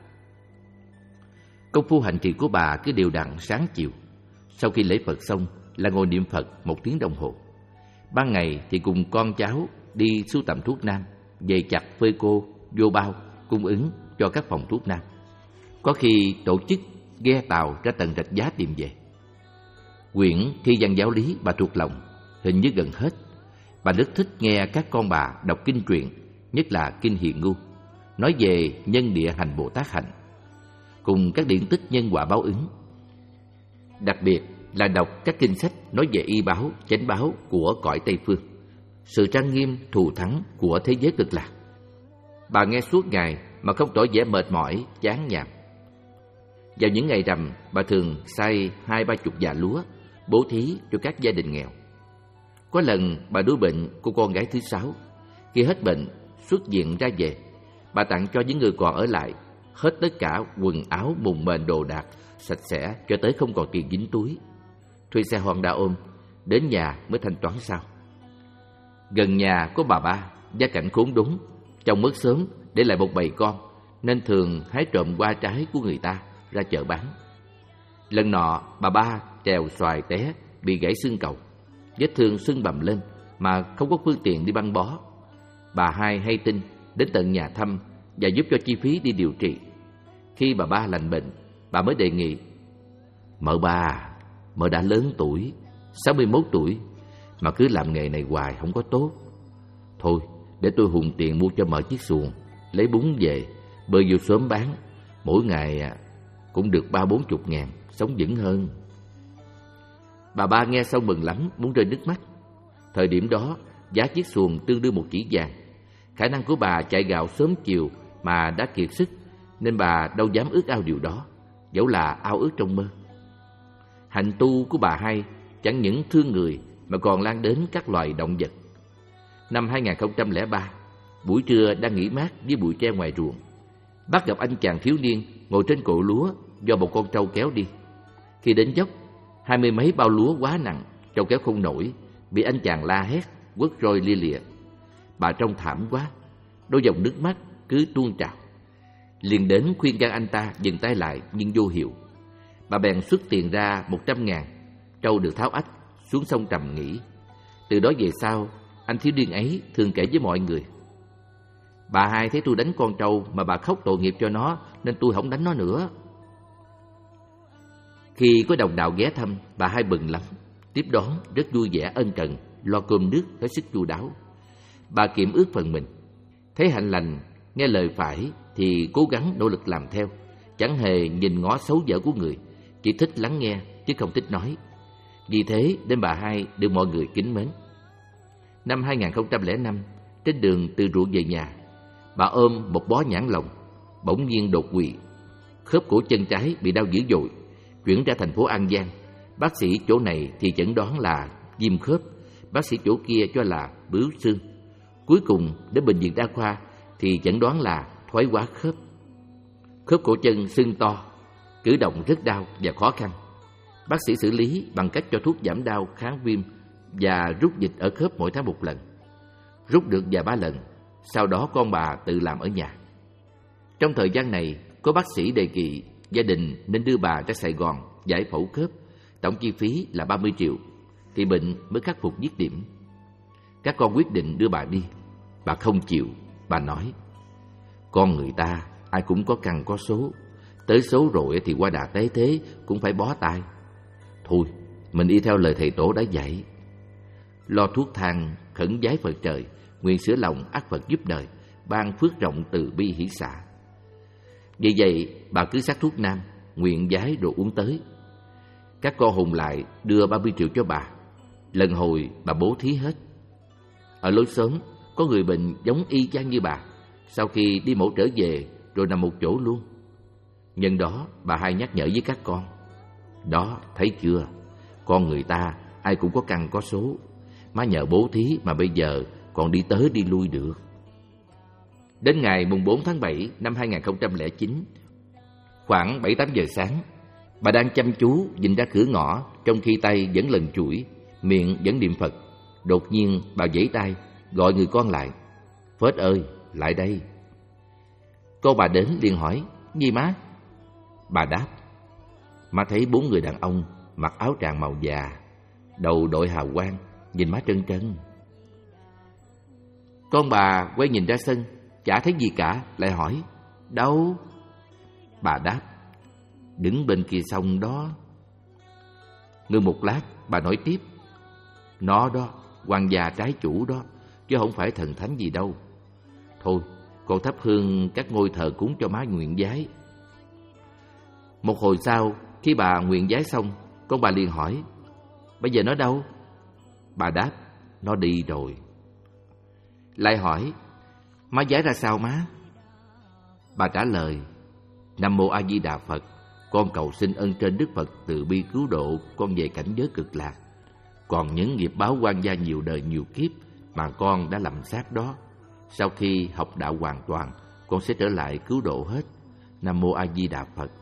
Công phu hành trì của bà cứ đều đặn sáng chiều. Sau khi lễ Phật xong là ngồi niệm Phật một tiếng đồng hồ. Ban ngày thì cùng con cháu đi sưu tầm thuốc nam, về chặt phơi cô, vô bao, cung ứng cho các phòng thuốc nam. Có khi tổ chức ghe tàu ra tận Rạch Giá tìm về. Quyển thi văn giáo lý bà thuộc lòng, hình như gần hết. Bà rất thích nghe các con bà đọc kinh truyện, nhất là kinh Hiền Ngu, nói về nhân địa hành Bồ Tát hạnh, cùng các điển tích nhân quả báo ứng. Đặc biệt là đọc các kinh sách nói về y báo, chánh báo của cõi Tây Phương, sự trang nghiêm thù thắng của thế giới cực lạc. Bà nghe suốt ngày mà không tỏ vẻ mệt mỏi, chán nhàm. Vào những ngày rằm, bà thường sai hai ba chục già lúa bố thí cho các gia đình nghèo. Có lần bà đuối bệnh của con gái thứ sáu. Khi hết bệnh, xuất viện ra về, bà tặng cho những người còn ở lại hết tất cả quần áo, mùng mền, đồ đạc sạch sẽ cho tới không còn tiền dính túi. Thuê xe Honda ôm đến nhà mới thanh toán sau. Gần nhà có bà ba, gia cảnh khốn đốn, chồng mất sớm để lại một bầy con, nên thường hái trộm hoa trái của người ta ra chợ bán. Lần nọ bà ba trèo xoài té, bị gãy xương cầu. Vết thương sưng bầm lên mà không có phương tiện đi băng bó. Bà hai hay tin, đến tận nhà thăm và giúp cho chi phí đi điều trị. Khi bà ba lành bệnh, bà mới đề nghị: "Mợ ba, mợ đã lớn tuổi, sáu mươi mốt tuổi, mà cứ làm nghề này hoài không có tốt. Thôi, để tôi hùn tiền mua cho mợ chiếc xuồng, lấy bún về, bơi vô xóm bán, mỗi ngày cũng được ba bốn chục ngàn, sống vững hơn." Bà ba nghe xong mừng lắm, muốn rơi nước mắt. Thời điểm đó, giá chiếc xuồng tương đương một chỉ vàng. Khả năng của bà chạy gạo sớm chiều mà đã kiệt sức, nên bà đâu dám ước ao điều đó, dẫu là ao ước trong mơ. Hạnh tu của bà hai chẳng những thương người mà còn lan đến các loài động vật. Năm hai nghìn không trăm lẻ ba, buổi trưa đang nghỉ mát dưới bụi tre ngoài ruộng, bác gặp anh chàng thiếu niên ngồi trên cội lúa do một con trâu kéo đi. Khi đến dốc, hai mươi mấy bao lúa quá nặng, trâu kéo không nổi, bị anh chàng la hét, quất roi lia lịa. Bà trông thảm quá, đôi dòng nước mắt cứ tuôn trào. Liền đến khuyên can anh ta dừng tay lại, nhưng vô hiệu. Bà bèn xuất tiền ra một trăm ngàn, trâu được tháo ách xuống sông trầm nghỉ. Từ đó về sau, anh thiếu niên ấy thường kể với mọi người: "Bà hai thấy tôi đánh con trâu mà bà khóc tội nghiệp cho nó, nên tôi không đánh nó nữa." Khi có đồng đạo ghé thăm, bà hai mừng lắm, tiếp đón rất vui vẻ ân cần, lo cơm nước hết sức chu đáo. Bà kiệm ước phần mình, thấy hạnh lành, nghe lời phải thì cố gắng nỗ lực làm theo, chẳng hề nhìn ngó xấu dở của người, chỉ thích lắng nghe chứ không thích nói. Vì thế nên bà hai được mọi người kính mến. Năm hai nghìn không trăm lẻ năm, trên đường từ ruộng về nhà, bà ôm một bó nhãn lồng, bỗng nhiên đột quỵ. Khớp cổ chân trái bị đau dữ dội, chuyển ra thành phố An Giang. Bác sĩ chỗ này thì chẩn đoán là viêm khớp, bác sĩ chỗ kia cho là bướu xương. Cuối cùng đến bệnh viện đa khoa thì chẩn đoán là thoái hóa khớp. Khớp cổ chân sưng to, cử động rất đau và khó khăn. Bác sĩ xử lý bằng cách cho thuốc giảm đau, kháng viêm và rút dịch ở khớp mỗi tháng một lần. Rút được vài ba lần, sau đó con bà tự làm ở nhà. Trong thời gian này, có bác sĩ đề nghị gia đình nên đưa bà ra Sài Gòn giải phẫu khớp, tổng chi phí là ba mươi triệu, thì bệnh mới khắc phục dứt điểm. Các con quyết định đưa bà đi. Bà không chịu. Bà nói: "Con người ta ai cũng có căn có số, tới số rồi thì qua đà tế thế cũng phải bó tay. Thôi, mình y theo lời thầy tổ đã dạy. Lo thuốc thang, khẩn vái Phật trời, nguyện sửa lòng ắt Phật giúp đời, ban phước rộng từ bi hỷ xả." Vì vậy, bà cứ sắc thuốc nam, nguyện vái rồi uống tới. Các con hùng lại đưa ba mươi triệu cho bà. Lần hồi bà bố thí hết. Ở lối xóm có người bệnh giống y chang như bà, sau khi đi mổ trở về rồi nằm một chỗ luôn. Nhân đó bà hai nhắc nhở với các con: "Đó, thấy chưa, con người ta ai cũng có căn có số, má nhờ bố thí mà bây giờ còn đi tới đi lui được." Đến ngày mùng bốn tháng bảy năm hai nghìn không trăm lẻ chín, khoảng bảy tám giờ sáng, bà đang chăm chú nhìn ra cửa ngõ, trong khi tay vẫn lần chuỗi, miệng vẫn niệm Phật. Đột nhiên bà giãy tay gọi người con lại: "Phết ơi, lại đây." Con bà đến liền hỏi: "Gì má?" Bà đáp: "Má thấy bốn người đàn ông mặc áo tràng màu già, đầu đội hào quang, nhìn má trân trân." Con bà quay nhìn ra sân, chả thấy gì cả, lại hỏi: "Đâu?" Bà đáp: "Đứng bên kia sông đó." Ngưng một lát, bà nói tiếp: "Nó đó, quan gia trái chủ đó, chứ không phải thần thánh gì đâu. Thôi, con thắp hương các ngôi thờ cúng cho má nguyện vái." Một hồi sau, khi bà nguyện vái xong, con bà liền hỏi: "Bây giờ nó đâu?" Bà đáp: "Nó đi rồi." Lại hỏi: "Má vái ra sao má?" Bà trả lời: "Nam mô A Di Đà Phật, con cầu xin ân trên Đức Phật từ bi cứu độ con về cảnh giới cực lạc. Còn những nghiệp báo oan gia nhiều đời nhiều kiếp mà con đã làm sát đó, sau khi học đạo hoàn toàn, con sẽ trở lại cứu độ hết. Nam mô A Di Đà Phật."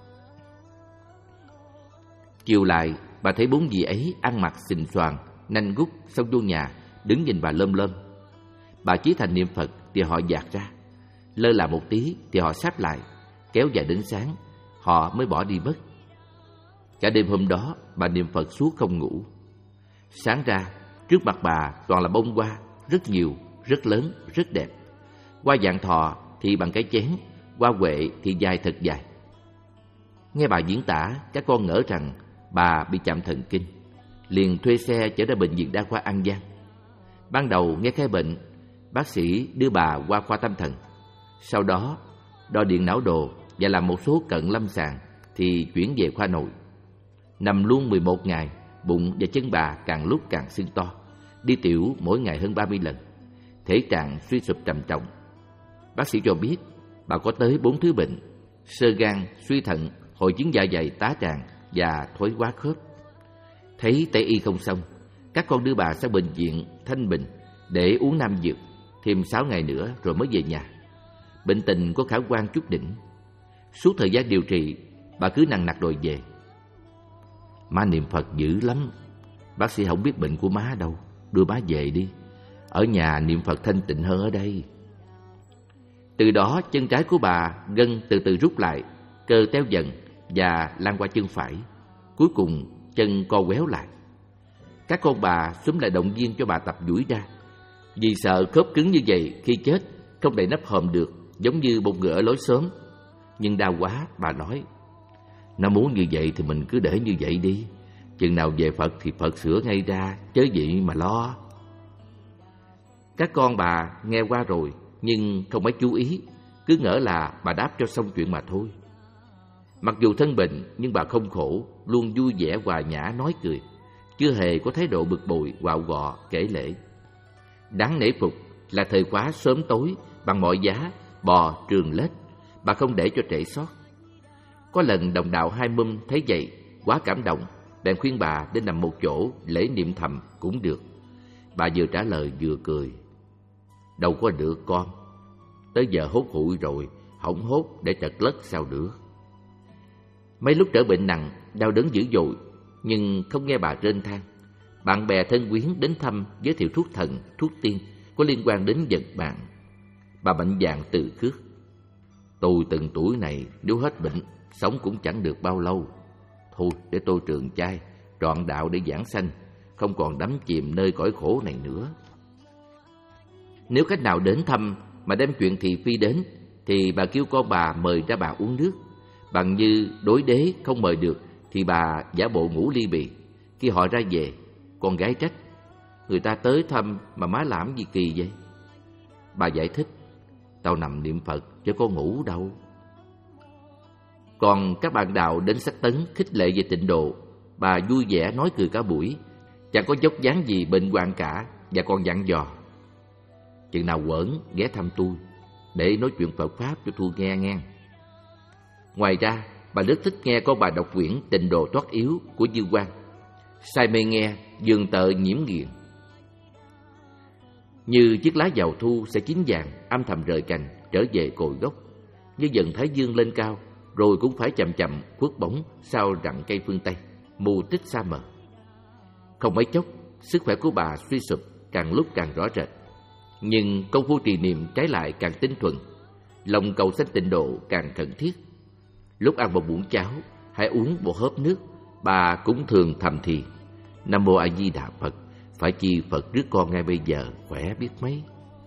Chiều lại, bà thấy bốn vị ấy ăn mặc xình xoàng, nanh gút xông vô nhà, đứng nhìn bà lơm lơm. Bà chí thành niệm Phật thì họ dạt ra, lơ là một tí thì họ sáp lại, kéo dài đến sáng, họ mới bỏ đi mất. Cả đêm hôm đó, bà niệm Phật suốt không ngủ. Sáng ra, trước mặt bà toàn là bông hoa, rất nhiều, rất lớn, rất đẹp. Hoa vạn thọ thì bằng cái chén, hoa huệ thì dài thật dài. Nghe bà diễn tả, các con ngỡ rằng bà bị chạm thần kinh, liền thuê xe chở ra bệnh viện đa khoa An Giang. Ban đầu nghe khai bệnh, bác sĩ đưa bà qua khoa tâm thần. Sau đó đo điện não đồ và làm một số cận lâm sàng thì chuyển về khoa nội. Nằm luôn mười một ngày, bụng và chân bà càng lúc càng sưng to, đi tiểu mỗi ngày hơn ba mươi lần, thể trạng suy sụp trầm trọng. Bác sĩ cho biết bà có tới bốn thứ bệnh: xơ gan, suy thận, hội chứng dạ dày tá tràng và thoái hóa khớp. Thấy Tây y không xong, các con đưa bà sang bệnh viện Thanh Bình để uống nam dược, thêm sáu ngày nữa rồi mới về nhà. Bệnh tình có khả quan chút đỉnh. Suốt thời gian điều trị, bà cứ nằng nặc đòi về. Má niệm Phật dữ lắm, bác sĩ không biết bệnh của má đâu, đưa má về đi. Ở nhà niệm Phật thanh tịnh hơn ở đây. Từ đó chân trái của bà gân từ từ rút lại, cơ teo dần và lan qua chân phải. Cuối cùng chân co quéo lại. Các con bà xúm lại động viên cho bà tập duỗi ra, vì sợ khớp cứng như vậy khi chết không đậy nắp hòm được, giống như một người ở lối xóm. Nhưng đau quá, bà nói, nó muốn như vậy thì mình cứ để như vậy đi. Chừng nào về Phật thì Phật sửa ngay ra, chớ vậy mà lo. Các con bà nghe qua rồi nhưng không mấy chú ý, cứ ngỡ là bà đáp cho xong chuyện mà thôi. Mặc dù thân bệnh nhưng bà không khổ, luôn vui vẻ hòa nhã nói cười, chưa hề có thái độ bực bội, quạo quọ, kể lể. Đáng nể phục là thời khóa sớm tối bằng mọi giá, bò trường lết, bà không để cho trễ sót. Có lần đồng đạo Hai Mum thấy vậy, quá cảm động, bèn khuyên bà đến nằm một chỗ lễ niệm thầm cũng được. Bà vừa trả lời vừa cười. Đâu có được con, tới giờ hốt hụi rồi, hỏng hốt để trật lất sao được. Mấy lúc trở bệnh nặng, đau đớn dữ dội, nhưng không nghe bà rên than. Bạn bè thân quyến đến thăm giới thiệu thuốc thần, thuốc tiên có liên quan đến vật bạn. Bà mạnh dạn từ khước. Tôi từng tuổi này nếu hết bệnh, sống cũng chẳng được bao lâu. Thôi để tôi trường chay, trọn đạo để giảng sanh, không còn đắm chìm nơi cõi khổ này nữa. Nếu khách nào đến thăm mà đem chuyện thị phi đến, thì bà kêu con bà mời ra bà uống nước. Bằng như đối đế không mời được thì bà giả bộ ngủ ly bì. Khi họ ra về, con gái trách, người ta tới thăm mà má làm gì kỳ vậy? Bà giải thích, tao nằm niệm Phật chứ có ngủ đâu. Còn các bạn đạo đến sắc tấn khích lệ về tịnh độ, bà vui vẻ nói cười cả buổi, chẳng có dốc dáng gì bệnh hoạn cả, và còn dặn dò, chừng nào quẩn ghé thăm tôi để nói chuyện Phật pháp cho tôi nghe nghe. Ngoài ra, bà rất thích nghe con bà đọc quyển Tịnh Độ Thoát Yếu của Dư Quang. Say mê nghe, giường tợ nhiễm nghiền. Như chiếc lá vào thu sẽ chín vàng, âm thầm rời cành, trở về cội gốc. Như dần thái dương lên cao, rồi cũng phải chậm chậm khuất bóng sau rặng cây phương Tây, mù tích xa mờ. Không mấy chốc, sức khỏe của bà suy sụp càng lúc càng rõ rệt. Nhưng công phu trì niệm trái lại càng tinh thuần, lòng cầu sanh tịnh độ càng khẩn thiết. Lúc ăn một muỗng cháo, hãy uống một hớp nước, bà cũng thường thầm thì, Nam Mô A Di Đà Phật, phải chi Phật rước con ngay bây giờ, khỏe biết mấy.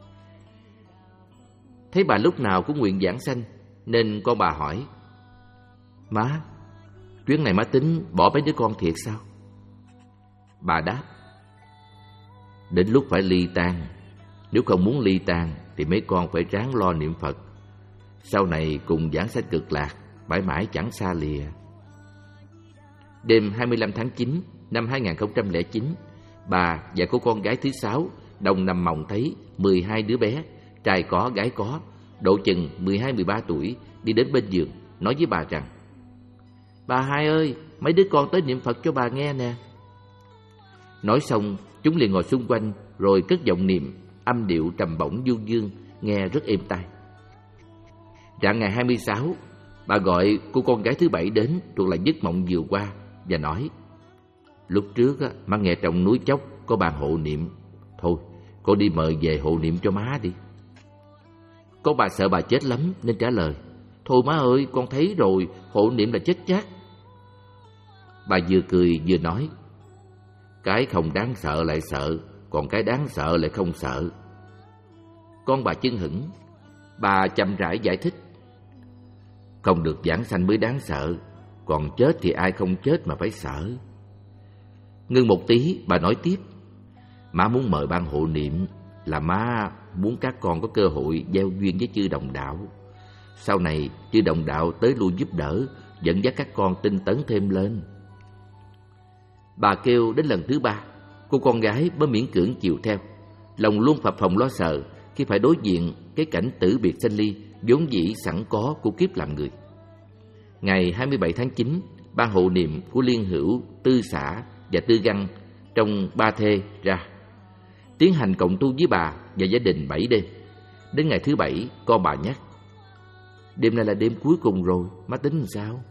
Thấy bà lúc nào cũng nguyện giảng sanh, nên con bà hỏi, má, chuyến này má tính bỏ mấy đứa con thiệt sao? Bà đáp, đến lúc phải ly tan, nếu không muốn ly tan thì mấy con phải ráng lo niệm Phật. Sau này cùng giảng sanh cực lạc, mãi mãi chẳng xa lìa. Đêm hai mươi lăm tháng chín năm hai nghìn không trăm lẻ chín, bà và cô con gái thứ sáu đồng nằm mộng thấy mười hai đứa bé, trai có gái có, độ chừng mười hai mười ba tuổi, đi đến bên giường nói với bà rằng, bà hai ơi, mấy đứa con tới niệm Phật cho bà nghe nè. Nói xong, chúng liền ngồi xung quanh rồi cất giọng niệm, âm điệu trầm bổng du dương, nghe rất êm tai. Rạng ngày hai mươi sáu, bà gọi cô con gái thứ bảy đến thuộc là giấc mộng vừa qua và nói, lúc trước á, má nghe trong núi Chốc có bàn hộ niệm, thôi cô đi mời về hộ niệm cho má đi. Con bà sợ bà chết lắm nên trả lời, thôi má ơi, con thấy rồi, hộ niệm là chết chắc. Bà vừa cười vừa nói: cái không đáng sợ lại sợ, còn cái đáng sợ lại không sợ. Con bà chưng hửng. Bà chậm rãi giải thích: không được vãng sanh mới đáng sợ, còn chết thì ai không chết mà phải sợ. Ngưng một tí, bà nói tiếp: má muốn mời ban hộ niệm là má muốn các con có cơ hội gieo duyên với chư đồng đạo. Sau này chư đồng đạo tới lui giúp đỡ, dẫn dắt các con tinh tấn thêm lên. Bà kêu đến lần thứ ba, cô con gái mới miễn cưỡng chịu theo, lòng luôn phập phồng lo sợ khi phải đối diện cái cảnh tử biệt sanh ly vốn dĩ sẵn có của kiếp làm người. Ngày hai mươi bảy tháng chín, ban hộ niệm của Liên Hữu, Tư Xã và Tư Găng trong ba thê ra, tiến hành cộng tu với bà và gia đình bảy đêm. Đến ngày thứ bảy, con bà nhắc: đêm nay là đêm cuối cùng rồi, má tính làm sao?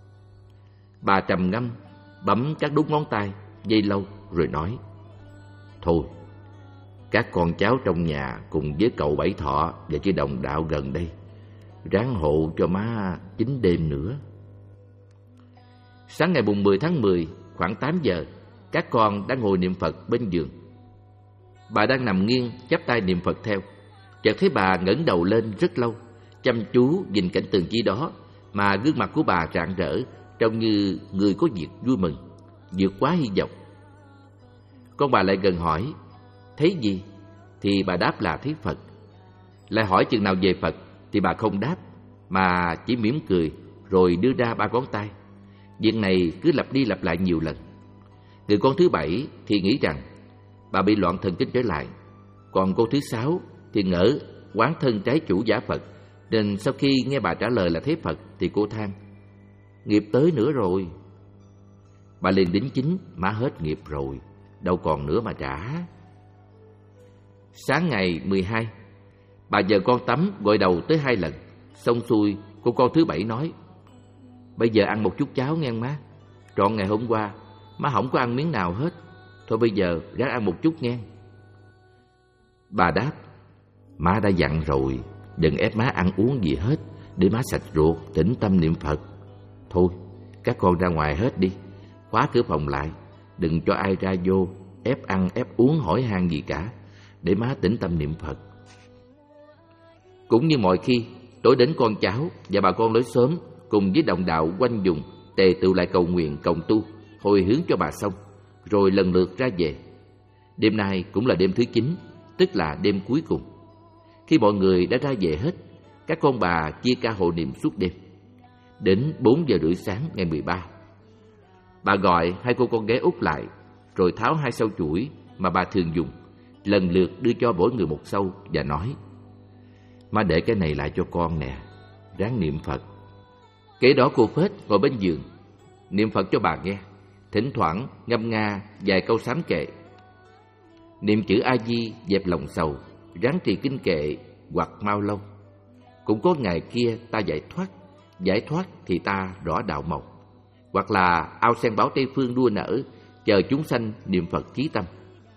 Bà trầm ngâm, bấm các đốt ngón tay giây lâu rồi nói: thôi, các con cháu trong nhà cùng với cậu Bảy Thọ và chư đồng đạo gần đây ráng hộ cho má chín đêm nữa. Sáng ngày mùng mười tháng mười, khoảng tám giờ, các con đã ngồi niệm Phật bên giường. Bà đang nằm nghiêng chắp tay niệm Phật theo, chợt thấy bà ngẩng đầu lên rất lâu, chăm chú nhìn cảnh tượng chi đó, mà gương mặt của bà rạng rỡ, trông như người có việc vui mừng, vượt quá hy vọng. Con bà lại gần hỏi: thấy gì? Thì bà đáp là thấy Phật. Lại hỏi chừng nào về Phật thì bà không đáp, mà chỉ mỉm cười rồi đưa ra ba ngón tay. Việc này cứ lặp đi lặp lại nhiều lần. Người con thứ bảy thì nghĩ rằng bà bị loạn thần kinh trở lại, còn cô thứ sáu thì ngỡ quán thân trái chủ giả Phật, nên sau khi nghe bà trả lời là thấy Phật thì cô than: nghiệp tới nữa rồi. Bà liền đính chính: má hết nghiệp rồi, đâu còn nữa mà trả. Sáng ngày mười hai, bà vợ con tắm gội đầu tới hai lần. Xong xuôi, cô con thứ bảy nói: bây giờ ăn một chút cháo nghe má. Trọn ngày hôm qua má không có ăn miếng nào hết, thôi bây giờ ráng ăn một chút nghe. Bà đáp: má đã dặn rồi, đừng ép má ăn uống gì hết, để má sạch ruột, tĩnh tâm niệm Phật. Thôi, các con ra ngoài hết đi, khóa cửa phòng lại, đừng cho ai ra vô ép ăn ép uống hỏi han gì cả, để má tĩnh tâm niệm Phật. Cũng như mọi khi, tối đến con cháu và bà con lối xóm cùng với đồng đạo quanh vùng tề tựu lại cầu nguyện cộng tu, hồi hướng cho bà xong, rồi lần lượt ra về. Đêm nay cũng là đêm thứ chín, tức là đêm cuối cùng. Khi mọi người đã ra về hết, các con bà chia ca hộ niệm suốt đêm. Đến bốn giờ rưỡi sáng ngày mười ba, bà gọi hai cô con gái út lại, rồi tháo hai sâu chuỗi mà bà thường dùng, lần lượt đưa cho mỗi người một sâu và nói: má để cái này lại cho con nè, ráng niệm Phật. Kế đó cô Phết ngồi bên giường niệm Phật cho bà nghe, thỉnh thoảng ngâm nga vài câu sám kệ. Niệm chữ A Di dẹp lòng sầu, ráng trì kinh kệ hoặc mau lâu. Cũng có ngày kia ta giải thoát, giải thoát thì ta rõ đạo màu. Hoặc là ao sen báo Tây Phương đua nở, chờ chúng sanh niệm Phật chí tâm.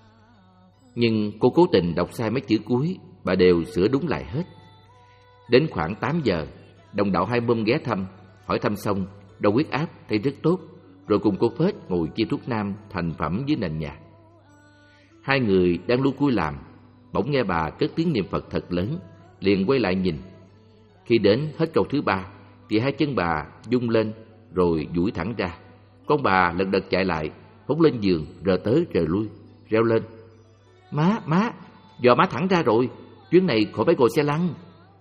Nhưng cô cố tình đọc sai mấy chữ cuối, bà đều sửa đúng lại hết. Đến khoảng tám giờ, đồng đạo Hai Mâm ghé thăm, hỏi thăm xong, đo huyết áp thấy rất tốt, rồi cùng cô Phết ngồi chia thuốc nam thành phẩm dưới nền nhà. Hai người đang lu cui làm, bỗng nghe bà cất tiếng niệm Phật thật lớn, liền quay lại nhìn. Khi đến hết câu thứ ba, thì hai chân bà rung lên rồi duỗi thẳng ra. Con bà lật đật chạy lại, phóng lên giường, rờ tới rờ lui, reo lên: má, má, giò má thẳng ra rồi, chuyến này khỏi phải ngồi xe lăn.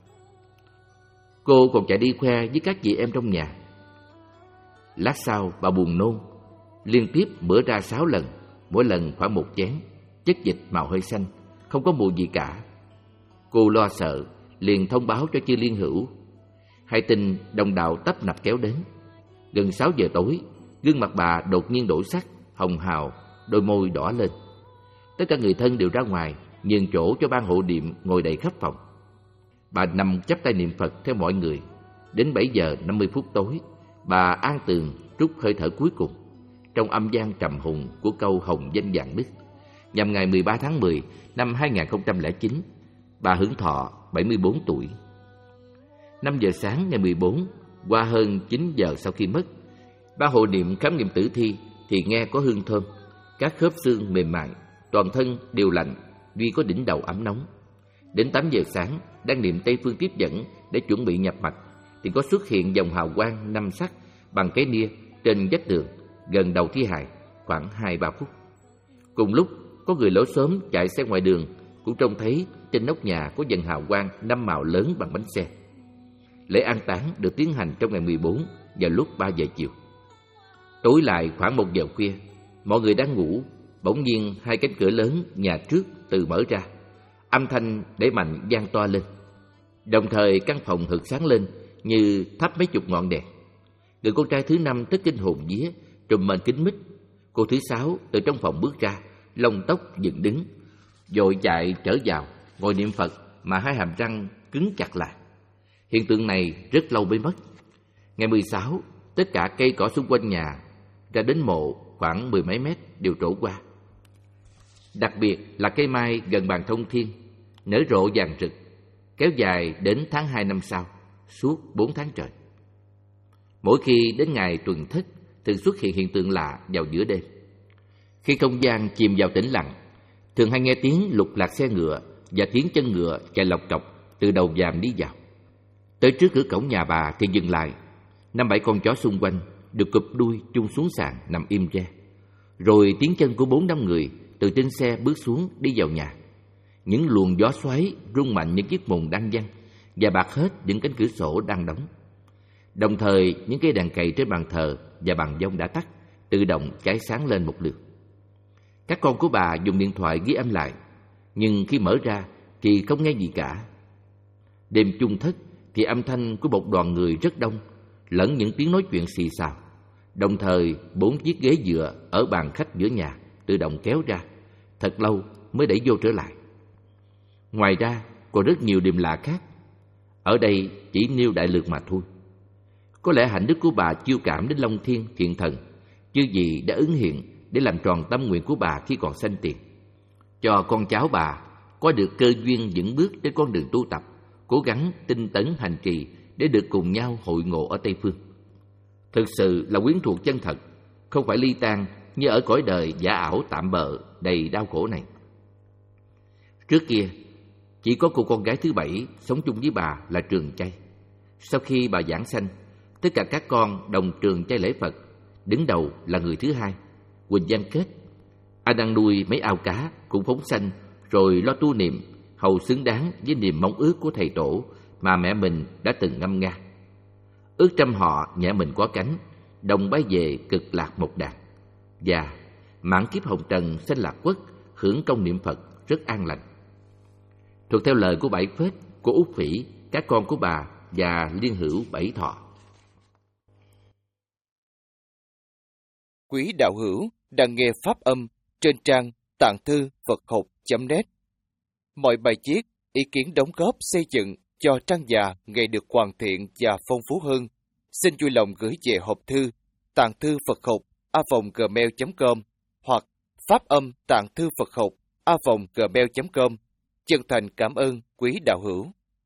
Cô còn chạy đi khoe với các chị em trong nhà. Lát sau bà buồn nôn, liên tiếp bữa ra sáu lần, mỗi lần khoảng một chén, chất dịch màu hơi xanh, không có mùi gì cả. Cô lo sợ, liền thông báo cho chư Liên Hữu. Hai tin đồng đạo tấp nập kéo đến. Gần sáu giờ tối, gương mặt bà đột nhiên đổi sắc, hồng hào, đôi môi đỏ lên. Tất cả người thân đều ra ngoài, nhường chỗ cho ban hộ niệm ngồi đầy khắp phòng. Bà nằm chắp tay niệm Phật theo mọi người. Đến bảy giờ năm mươi phút tối, bà an tường trút hơi thở cuối cùng, trong âm gian trầm hùng của câu Hồng Danh Vạn Đức. Nhằm ngày mười ba tháng mười năm hai nghìn không trăm lẻ chín, bà hưởng thọ bảy mươi bốn tuổi. Năm giờ sáng ngày mười bốn, qua hơn chín giờ sau khi mất, Ba hộ niệm khám nghiệm tử thi thì nghe có hương thơm, các khớp xương mềm mại, toàn thân đều lạnh, duy có đỉnh đầu ấm nóng. Đến tám giờ sáng, đang niệm Tây Phương tiếp dẫn để chuẩn bị nhập mạch, thì có xuất hiện dòng hào quang năm sắc bằng cái nia trên vách tường gần đầu thi hài khoảng hai ba phút. Cùng lúc, có người lối xóm chạy xe ngoài đường cũng trông thấy trên nóc nhà có dần hào quang năm màu lớn bằng bánh xe. Lễ an táng được tiến hành trong ngày mười bốn vào lúc ba giờ chiều. Tối lại khoảng một giờ khuya, mọi người đang ngủ, bỗng nhiên hai cánh cửa lớn nhà trước từ mở ra, âm thanh đẩy mạnh vang to lên. Đồng thời căn phòng hửng sáng lên như thắp mấy chục ngọn đèn. Người con trai thứ năm tức kinh hồn vía, trùm mền kín mít. Cô thứ sáu từ trong phòng bước ra, lông tóc dựng đứng, vội chạy trở vào, ngồi niệm Phật mà hai hàm răng cứng chặt lại. Hiện tượng này rất lâu mới mất. Ngày mười sáu, tất cả cây cỏ xung quanh nhà ra đến mộ khoảng mười mấy mét đều trổ qua. Đặc biệt là cây mai gần bàn thông thiên, nở rộ vàng rực, kéo dài đến tháng hai năm sau, suốt bốn tháng trời. Mỗi khi đến ngày tuần thất, thường xuất hiện hiện tượng lạ vào giữa đêm. Khi không gian chìm vào tĩnh lặng, thường hay nghe tiếng lục lạc xe ngựa và tiếng chân ngựa chạy lọc cọc từ đầu vàm đi vào. Tới trước cửa cổng nhà bà thì dừng lại. Năm bảy con chó xung quanh được cụp đuôi chung xuống sàn nằm im re. Rồi tiếng chân của bốn năm người từ trên xe bước xuống đi vào nhà. Những luồng gió xoáy rung mạnh những chiếc mùng đang văng và bạc hết những cánh cửa sổ đang đóng. Đồng thời những cây đèn cầy trên bàn thờ và bàn vông đã tắt, tự động cháy sáng lên một lượt. Các con của bà dùng điện thoại ghi âm lại, nhưng khi mở ra thì không nghe gì cả. Đêm chung thất thì âm thanh của một đoàn người rất đông, lẫn những tiếng nói chuyện xì xào. Đồng thời bốn chiếc ghế dựa ở bàn khách giữa nhà tự động kéo ra, thật lâu mới đẩy vô trở lại. Ngoài ra còn rất nhiều điểm lạ khác. Ở đây chỉ nêu đại lược mà thôi. Có lẽ hạnh đức của bà chiêu cảm đến Long Thiên Thiện Thần, chư vị đã ứng hiện để làm tròn tâm nguyện của bà khi còn sanh tiền, cho con cháu bà có được cơ duyên vững bước trên con đường tu tập, cố gắng tinh tấn hành trì để được cùng nhau hội ngộ ở Tây Phương. Thực sự là quyến thuộc chân thật, không phải ly tan như ở cõi đời giả ảo tạm bợ đầy đau khổ này. Trước kia, chỉ có cô con gái thứ bảy sống chung với bà là Trường Chay. Sau khi bà giảng sanh, tất cả các con đồng trường chay lễ Phật. Đứng đầu là người thứ hai, Quỳnh Văn Kết. Anh đang nuôi mấy ao cá cũng phóng sanh rồi lo tu niệm, hầu xứng đáng với niềm mong ước của thầy tổ mà mẹ mình đã từng ngâm nga. Ước trăm họ nhẹ mình có cánh, đồng bay về cực lạc một đàn. Và mãn kiếp hồng trần sanh lạc quốc, hưởng công niệm Phật rất an lành. Thuộc theo lời của Bảy Phết, của Út Phỉ, các con của bà và liên hữu Bảy Thọ. Quý đạo hữu đang nghe pháp âm trên trang tạng thư Phật học chấm net. Mọi bài viết, ý kiến đóng góp xây dựng cho trang già ngày được hoàn thiện và phong phú hơn, xin vui lòng gửi về hộp thư tạng thư Phật học a vòng gmail chấm com hoặc pháp âm tạng thư Phật học a vòng gmail chấm com. Chân thành cảm ơn quý đạo hữu.